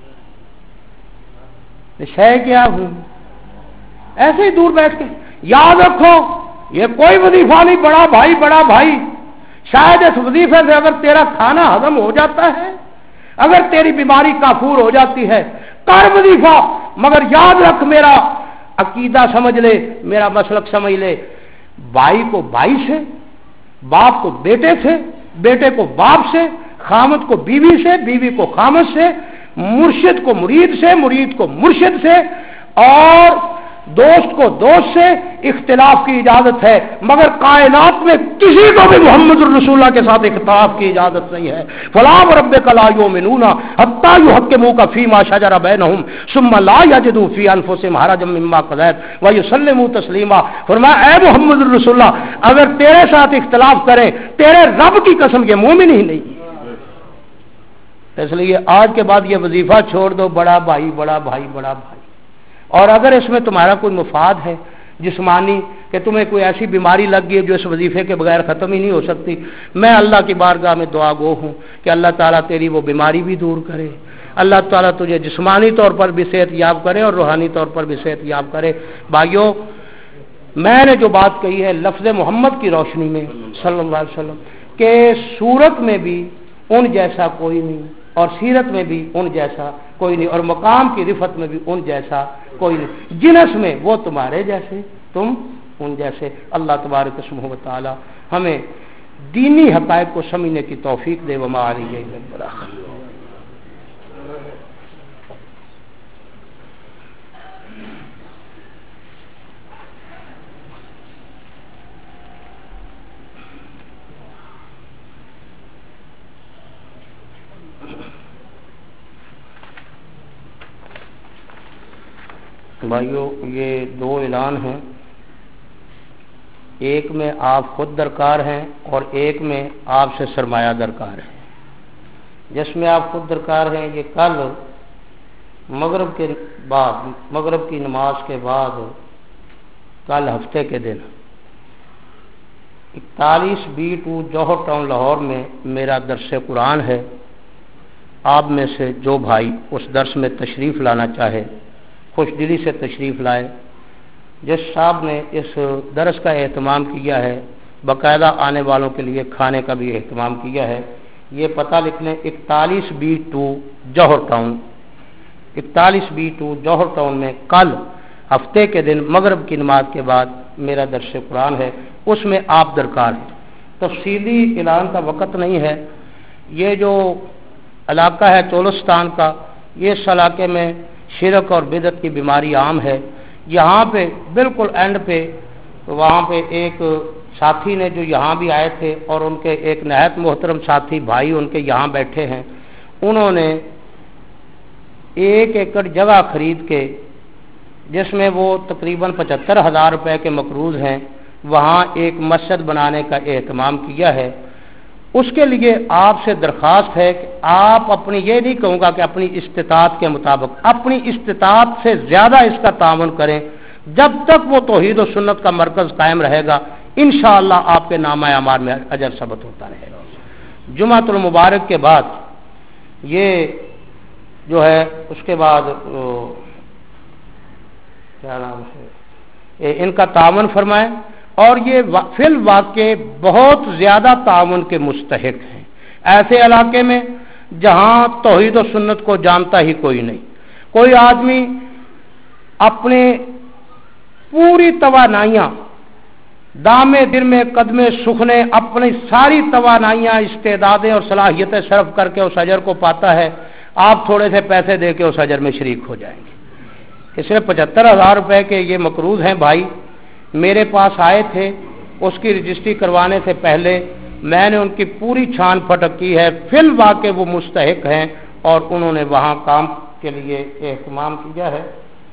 شے کیا ہوں۔ ایسے ہی دور بیٹھ کے یاد رکھو یہ کوئی وظیفہ نہیں، بڑا بھائی بڑا بھائی۔ شاید اس وظیفے سے اگر تیرا کھانا ہضم ہو جاتا ہے، اگر تیری بیماری کافور ہو جاتی ہے، کر وظیفہ، مگر یاد رکھ میرا عقیدہ سمجھ لے، میرا مسلک سمجھ لے، بھائی کو بھائی سے، باپ کو بیٹے سے، بیٹے کو باپ سے، خامد کو بیوی سے، بیوی کو خامد سے، مرشد کو مرید سے، مرید کو مرشد سے، اور دوست کو دوست سے اختلاف کی اجازت ہے، مگر کائنات میں کسی کو بھی محمد الرسول اللہ کے ساتھ اختلاف کی اجازت نہیں ہے۔ فلا وربک لا یؤمنون حتی یحکموک فیما شجر بینہم ثم لا یجدوا فی انفسہم حرجا مما قضیت ویسلموا تسلیما۔ فرمایا اے محمد الرسول اللہ، اگر تیرے ساتھ اختلاف کریں، تیرے رب کی قسم کے مومن ہی نہیں۔ اس لیے آج کے بعد یہ وظیفہ چھوڑ دو، بڑا بھائی بڑا بھائی بڑا بھائی، اور اگر اس میں تمہارا کوئی مفاد ہے جسمانی کہ تمہیں کوئی ایسی بیماری لگ گئی ہے جو اس وظیفے کے بغیر ختم ہی نہیں ہو سکتی، میں اللہ کی بارگاہ میں دعا گو ہوں کہ اللہ تعالیٰ تیری وہ بیماری بھی دور کرے، اللہ تعالیٰ تجھے جسمانی طور پر بھی صحت یاب کرے اور روحانی طور پر بھی صحت یاب کرے۔ بھائیو، میں نے جو بات کہی ہے لفظ محمد کی روشنی میں صلی اللہ علیہ وسلم کہ صورت میں بھی ان جیسا کوئی نہیں، اور سیرت میں بھی ان جیسا کوئی نہیں، اور مقام کی رفت میں بھی ان جیسا کوئی نہیں، جنس میں وہ تمہارے جیسے تم ان جیسے۔ اللہ تبارک و تعالی ہمیں دینی حقائق کو سمجھنے کی توفیق دے۔ وما علیہ الا البلاغ۔ بھائیو، یہ دو اعلان ہیں، ایک میں آپ خود درکار ہیں اور ایک میں آپ سے سرمایہ درکار ہے۔ جس میں آپ خود درکار ہیں، یہ کل مغرب کے بعد، مغرب کی نماز کے بعد، کل ہفتے کے دن اکتالیس B two Johar town Lahore میں میرا درس قرآن ہے۔ آپ میں سے جو بھائی اس درس میں تشریف لانا چاہے خوش دلی سے تشریف لائے۔ جس صاحب نے اس درس کا اہتمام کیا ہے، باقاعدہ آنے والوں کے لیے کھانے کا بھی اہتمام کیا ہے، یہ پتہ لکھ لیں، اکتالیس بی ٹو جوہر ٹاؤن، اکتالیس بی ٹو جوہر ٹاؤن میں کل ہفتے کے دن مغرب کی نماز کے بعد میرا درس قرآن ہے، اس میں آپ درکار ہیں۔ تفصیلی اعلان کا وقت نہیں ہے۔ یہ جو علاقہ ہے چولستان کا، یہ اس علاقے میں شرک اور بدعت کی بیماری عام ہے۔ یہاں پہ بالکل اینڈ پہ وہاں پہ ایک ساتھی نے جو یہاں بھی آئے تھے اور ان کے ایک نہایت محترم ساتھی بھائی ان کے یہاں بیٹھے ہیں، انہوں نے ایک ایکڑ جگہ خرید کے، جس میں وہ تقریباً پچہتر ہزار روپے کے مقروض ہیں، وہاں ایک مسجد بنانے کا اہتمام کیا ہے۔ اس کے لیے آپ سے درخواست ہے کہ آپ اپنی، یہ نہیں کہوں گا کہ اپنی استطاعت کے مطابق، اپنی استطاعت سے زیادہ اس کا تعاون کریں۔ جب تک وہ توحید و سنت کا مرکز قائم رہے گا، انشاءاللہ آپ کے نامہ اعمال میں اجر ثبت ہوتا رہے گا۔ جمعۃ المبارک کے بعد یہ جو ہے، اس کے بعد کیا نام ہے، ان کا تعاون فرمائیں، اور یہ فی الواقع بہت زیادہ تعاون کے مستحق ہیں۔ ایسے علاقے میں جہاں توحید و سنت کو جانتا ہی کوئی نہیں، کوئی آدمی اپنے پوری توانائیاں، دامے دل میں قدمے سکھنے، اپنی ساری توانائیاں، استعدادیں اور صلاحیتیں صرف کر کے اس اجر کو پاتا ہے۔ آپ تھوڑے سے پیسے دے کے اس اجر میں شریک ہو جائیں گے۔ اس میں پچہتر ہزار روپے کے یہ مقروض ہیں بھائی، میرے پاس آئے تھے، اس کی رجسٹری کروانے سے پہلے میں نے ان کی پوری چھان پھٹک کی ہے، فی الواقع وہ مستحق ہیں اور انہوں نے وہاں کام کے لیے اہتمام کیا ہے۔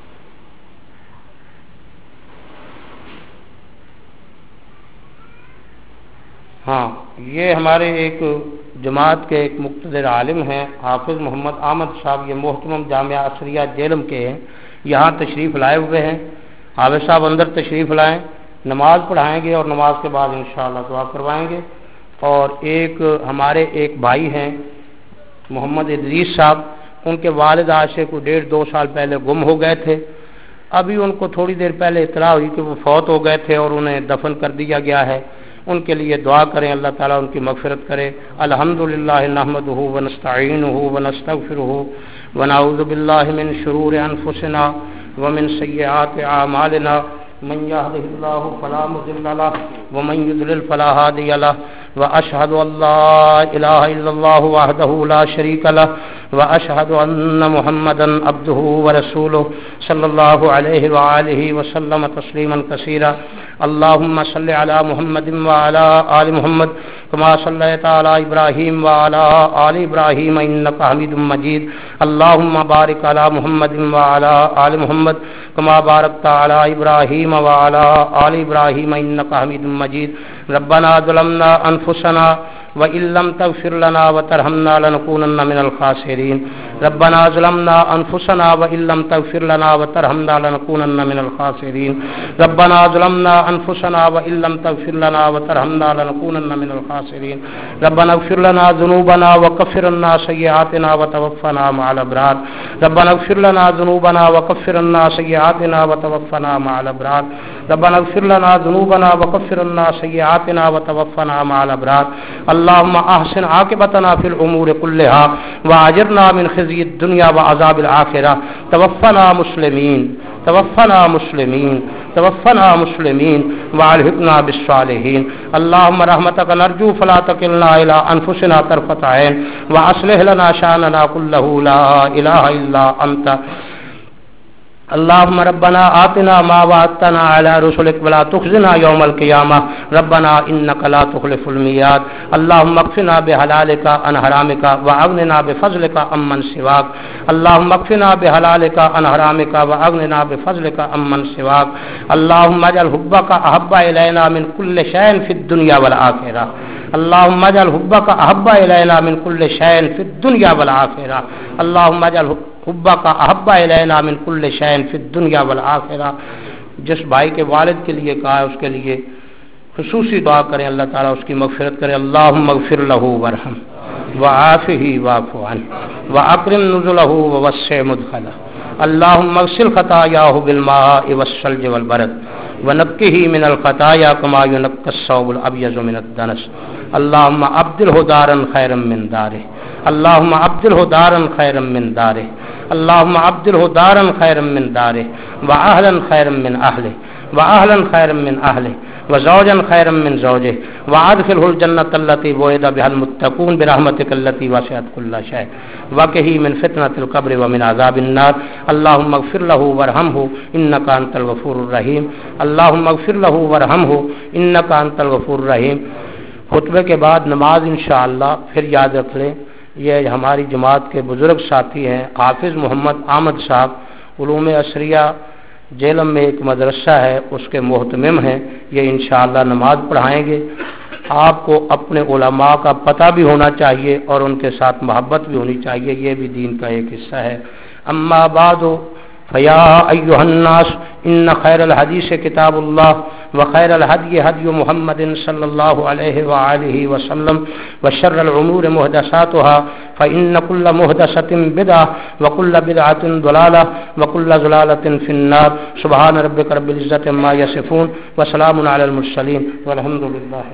ہاں، یہ ہمارے ایک جماعت کے ایک مقتدر عالم ہیں، حافظ محمد احمد صاحب، یہ محترم جامعہ عصریہ جیلم کے ہیں، یہاں تشریف لائے ہوئے ہیں۔ حافظ صاحب اندر تشریف لائیں، نماز پڑھائیں گے اور نماز کے بعد انشاءاللہ دعا کروائیں گے۔ اور ایک ہمارے ایک بھائی ہیں محمد ادریس صاحب، ان کے والد آج سے کوئی ڈیڑھ دو سال پہلے گم ہو گئے تھے، ابھی ان کو تھوڑی دیر پہلے اطلاع ہوئی کہ وہ فوت ہو گئے تھے اور انہیں دفن کر دیا گیا ہے۔ ان کے لیے دعا کریں، اللہ تعالیٰ ان کی مغفرت کرے۔ الحمدللہ نحمدہ ونستعینہ ونستغفرہ ونعوذ باللہ من شرور انفسنا ومن سیئات اعمالنا، من يهده الله فلا مضل له ومن يضلل فلا هادي له، واشهد ان لا اله الا الله وحده لا شريك له وأشهد أن محمدا عبده ورسوله صلى الله عليه وآله وسلم تسليما كثيرا اللهم صل على محمد وعلى آل محمد كما صليت على إبراهيم وعلى آل إبراهيم إنك حميد مجيد اللهم بارك على محمد وعلى آل محمد كما باركت على إبراهيم وعلى آل إبراهيم إنك حميد مجيد ربنا ظلمنا أنفسنا وإن لم تغفر لنا وترحمنا لنكونن من الخاسرين ربنا ظلمنا أنفسنا وإن لم تغفر لنا وترحمنا لنكونن من الخاسرين ربنا ظلمنا أنفسنا وإن لم تغفر لنا وترحمنا لنكونن من الخاسرين ربنا اغفر لنا ذنوبنا وكفر عنا سيئاتنا وتوفنا مع الأبرار ربنا اغفر لنا ذنوبنا وكفر عنا سيئاتنا وتوفنا مع الأبرار ربنا اغفر لنا ذنوبنا وكفر عنا سيئاتنا وتوفنا مع الأبرار اللهم احسن عاقبتنا في الامور كلها واجرنا من خزي الدنيا وعذاب الاخره توفنا مسلمين توفنا مسلمين توفنا مسلمين والحقنا بالصالحين اللهم رحمتك نرجو فلا تكلنا الى انفسنا طرفة عين واصلح لنا شاننا كله لا اله الا انت اللهم ربنا آتنا ما وعدتنا على رسلك ولا تخزنا يوم القيامة ربنا إنك لا تخلف الميعاد اللهم اكفنا بحلالك عن حرامك وأغننا بفضلك عمن سواك اللهم اكفنا بحلالك عن حرامك وأغننا بفضلك عمن سواك اللهم اجعل حبك أحب إلينا من كل شيء في الدنيا والآخرة اللهم اجعل حبك أحب إلينا من كل شيء في الدنيا والآخرة اللهم اجعل حبك احب الینا من کل شیء فی الدنیا والآخرہ جس بھائی کے والد کے لیے کہا ہے اس کے لیے خصوصی دعا کریں اللہ تعالیٰ اس کی مغفرت کرے اللہم اغفر لہ وارحم وعافہ واعف عنہ واکرم نزلہ ووسع مدخلہ اللہم اغسل خطایاہ بالماء والثلج والبرد ونقہ من الخطایا کما ینقی الثوب الابیض من الدنس اللہم ابدلہ دارا خیرا من دارہ اللہم ابدلہ دارا خیرا من دارہ اللہم ابدلہ دارا خیرا من دارہ واہلا خیرا من اہلہ واہلا خیرا من اہلہ وزوجا خیرا من زوجہ وادخلہ الجنۃ التی وعد بها المتقون برحمتک التی وسعت كل شیء وقہ من فتنۃ القبر ومن عذاب النار اللہم اغفر لہ وارحمہ انک انت الغفور الرحیم اللہم اغفر لہ وارحمہ انک انت الغفور الرحیم خطبے کے بعد نماز انشاءاللہ پھر یاد رکھ لیں یہ ہماری جماعت کے بزرگ ساتھی ہیں حافظ محمد احمد صاحب علوم عصریہ جیلم میں ایک مدرسہ ہے اس کے محتمم ہیں یہ انشاءاللہ نماز پڑھائیں گے آپ کو اپنے علماء کا پتہ بھی ہونا چاہیے اور ان کے ساتھ محبت بھی ہونی چاہیے یہ بھی دین کا ایک حصہ ہے اما بعد فیا ایھا الناس ان خیر الحدیث کتاب اللہ وخیر الهدی هدی محمد صلی اللہ علیہ وآلہ وسلم وشر الامور محدثاتها فإن كل محدثة بدعة وكل بدعة ضلالة وكل ضلالة في النار سبحان ربك رب العزة عما يصفون وسلام على المرسلين والحمد لله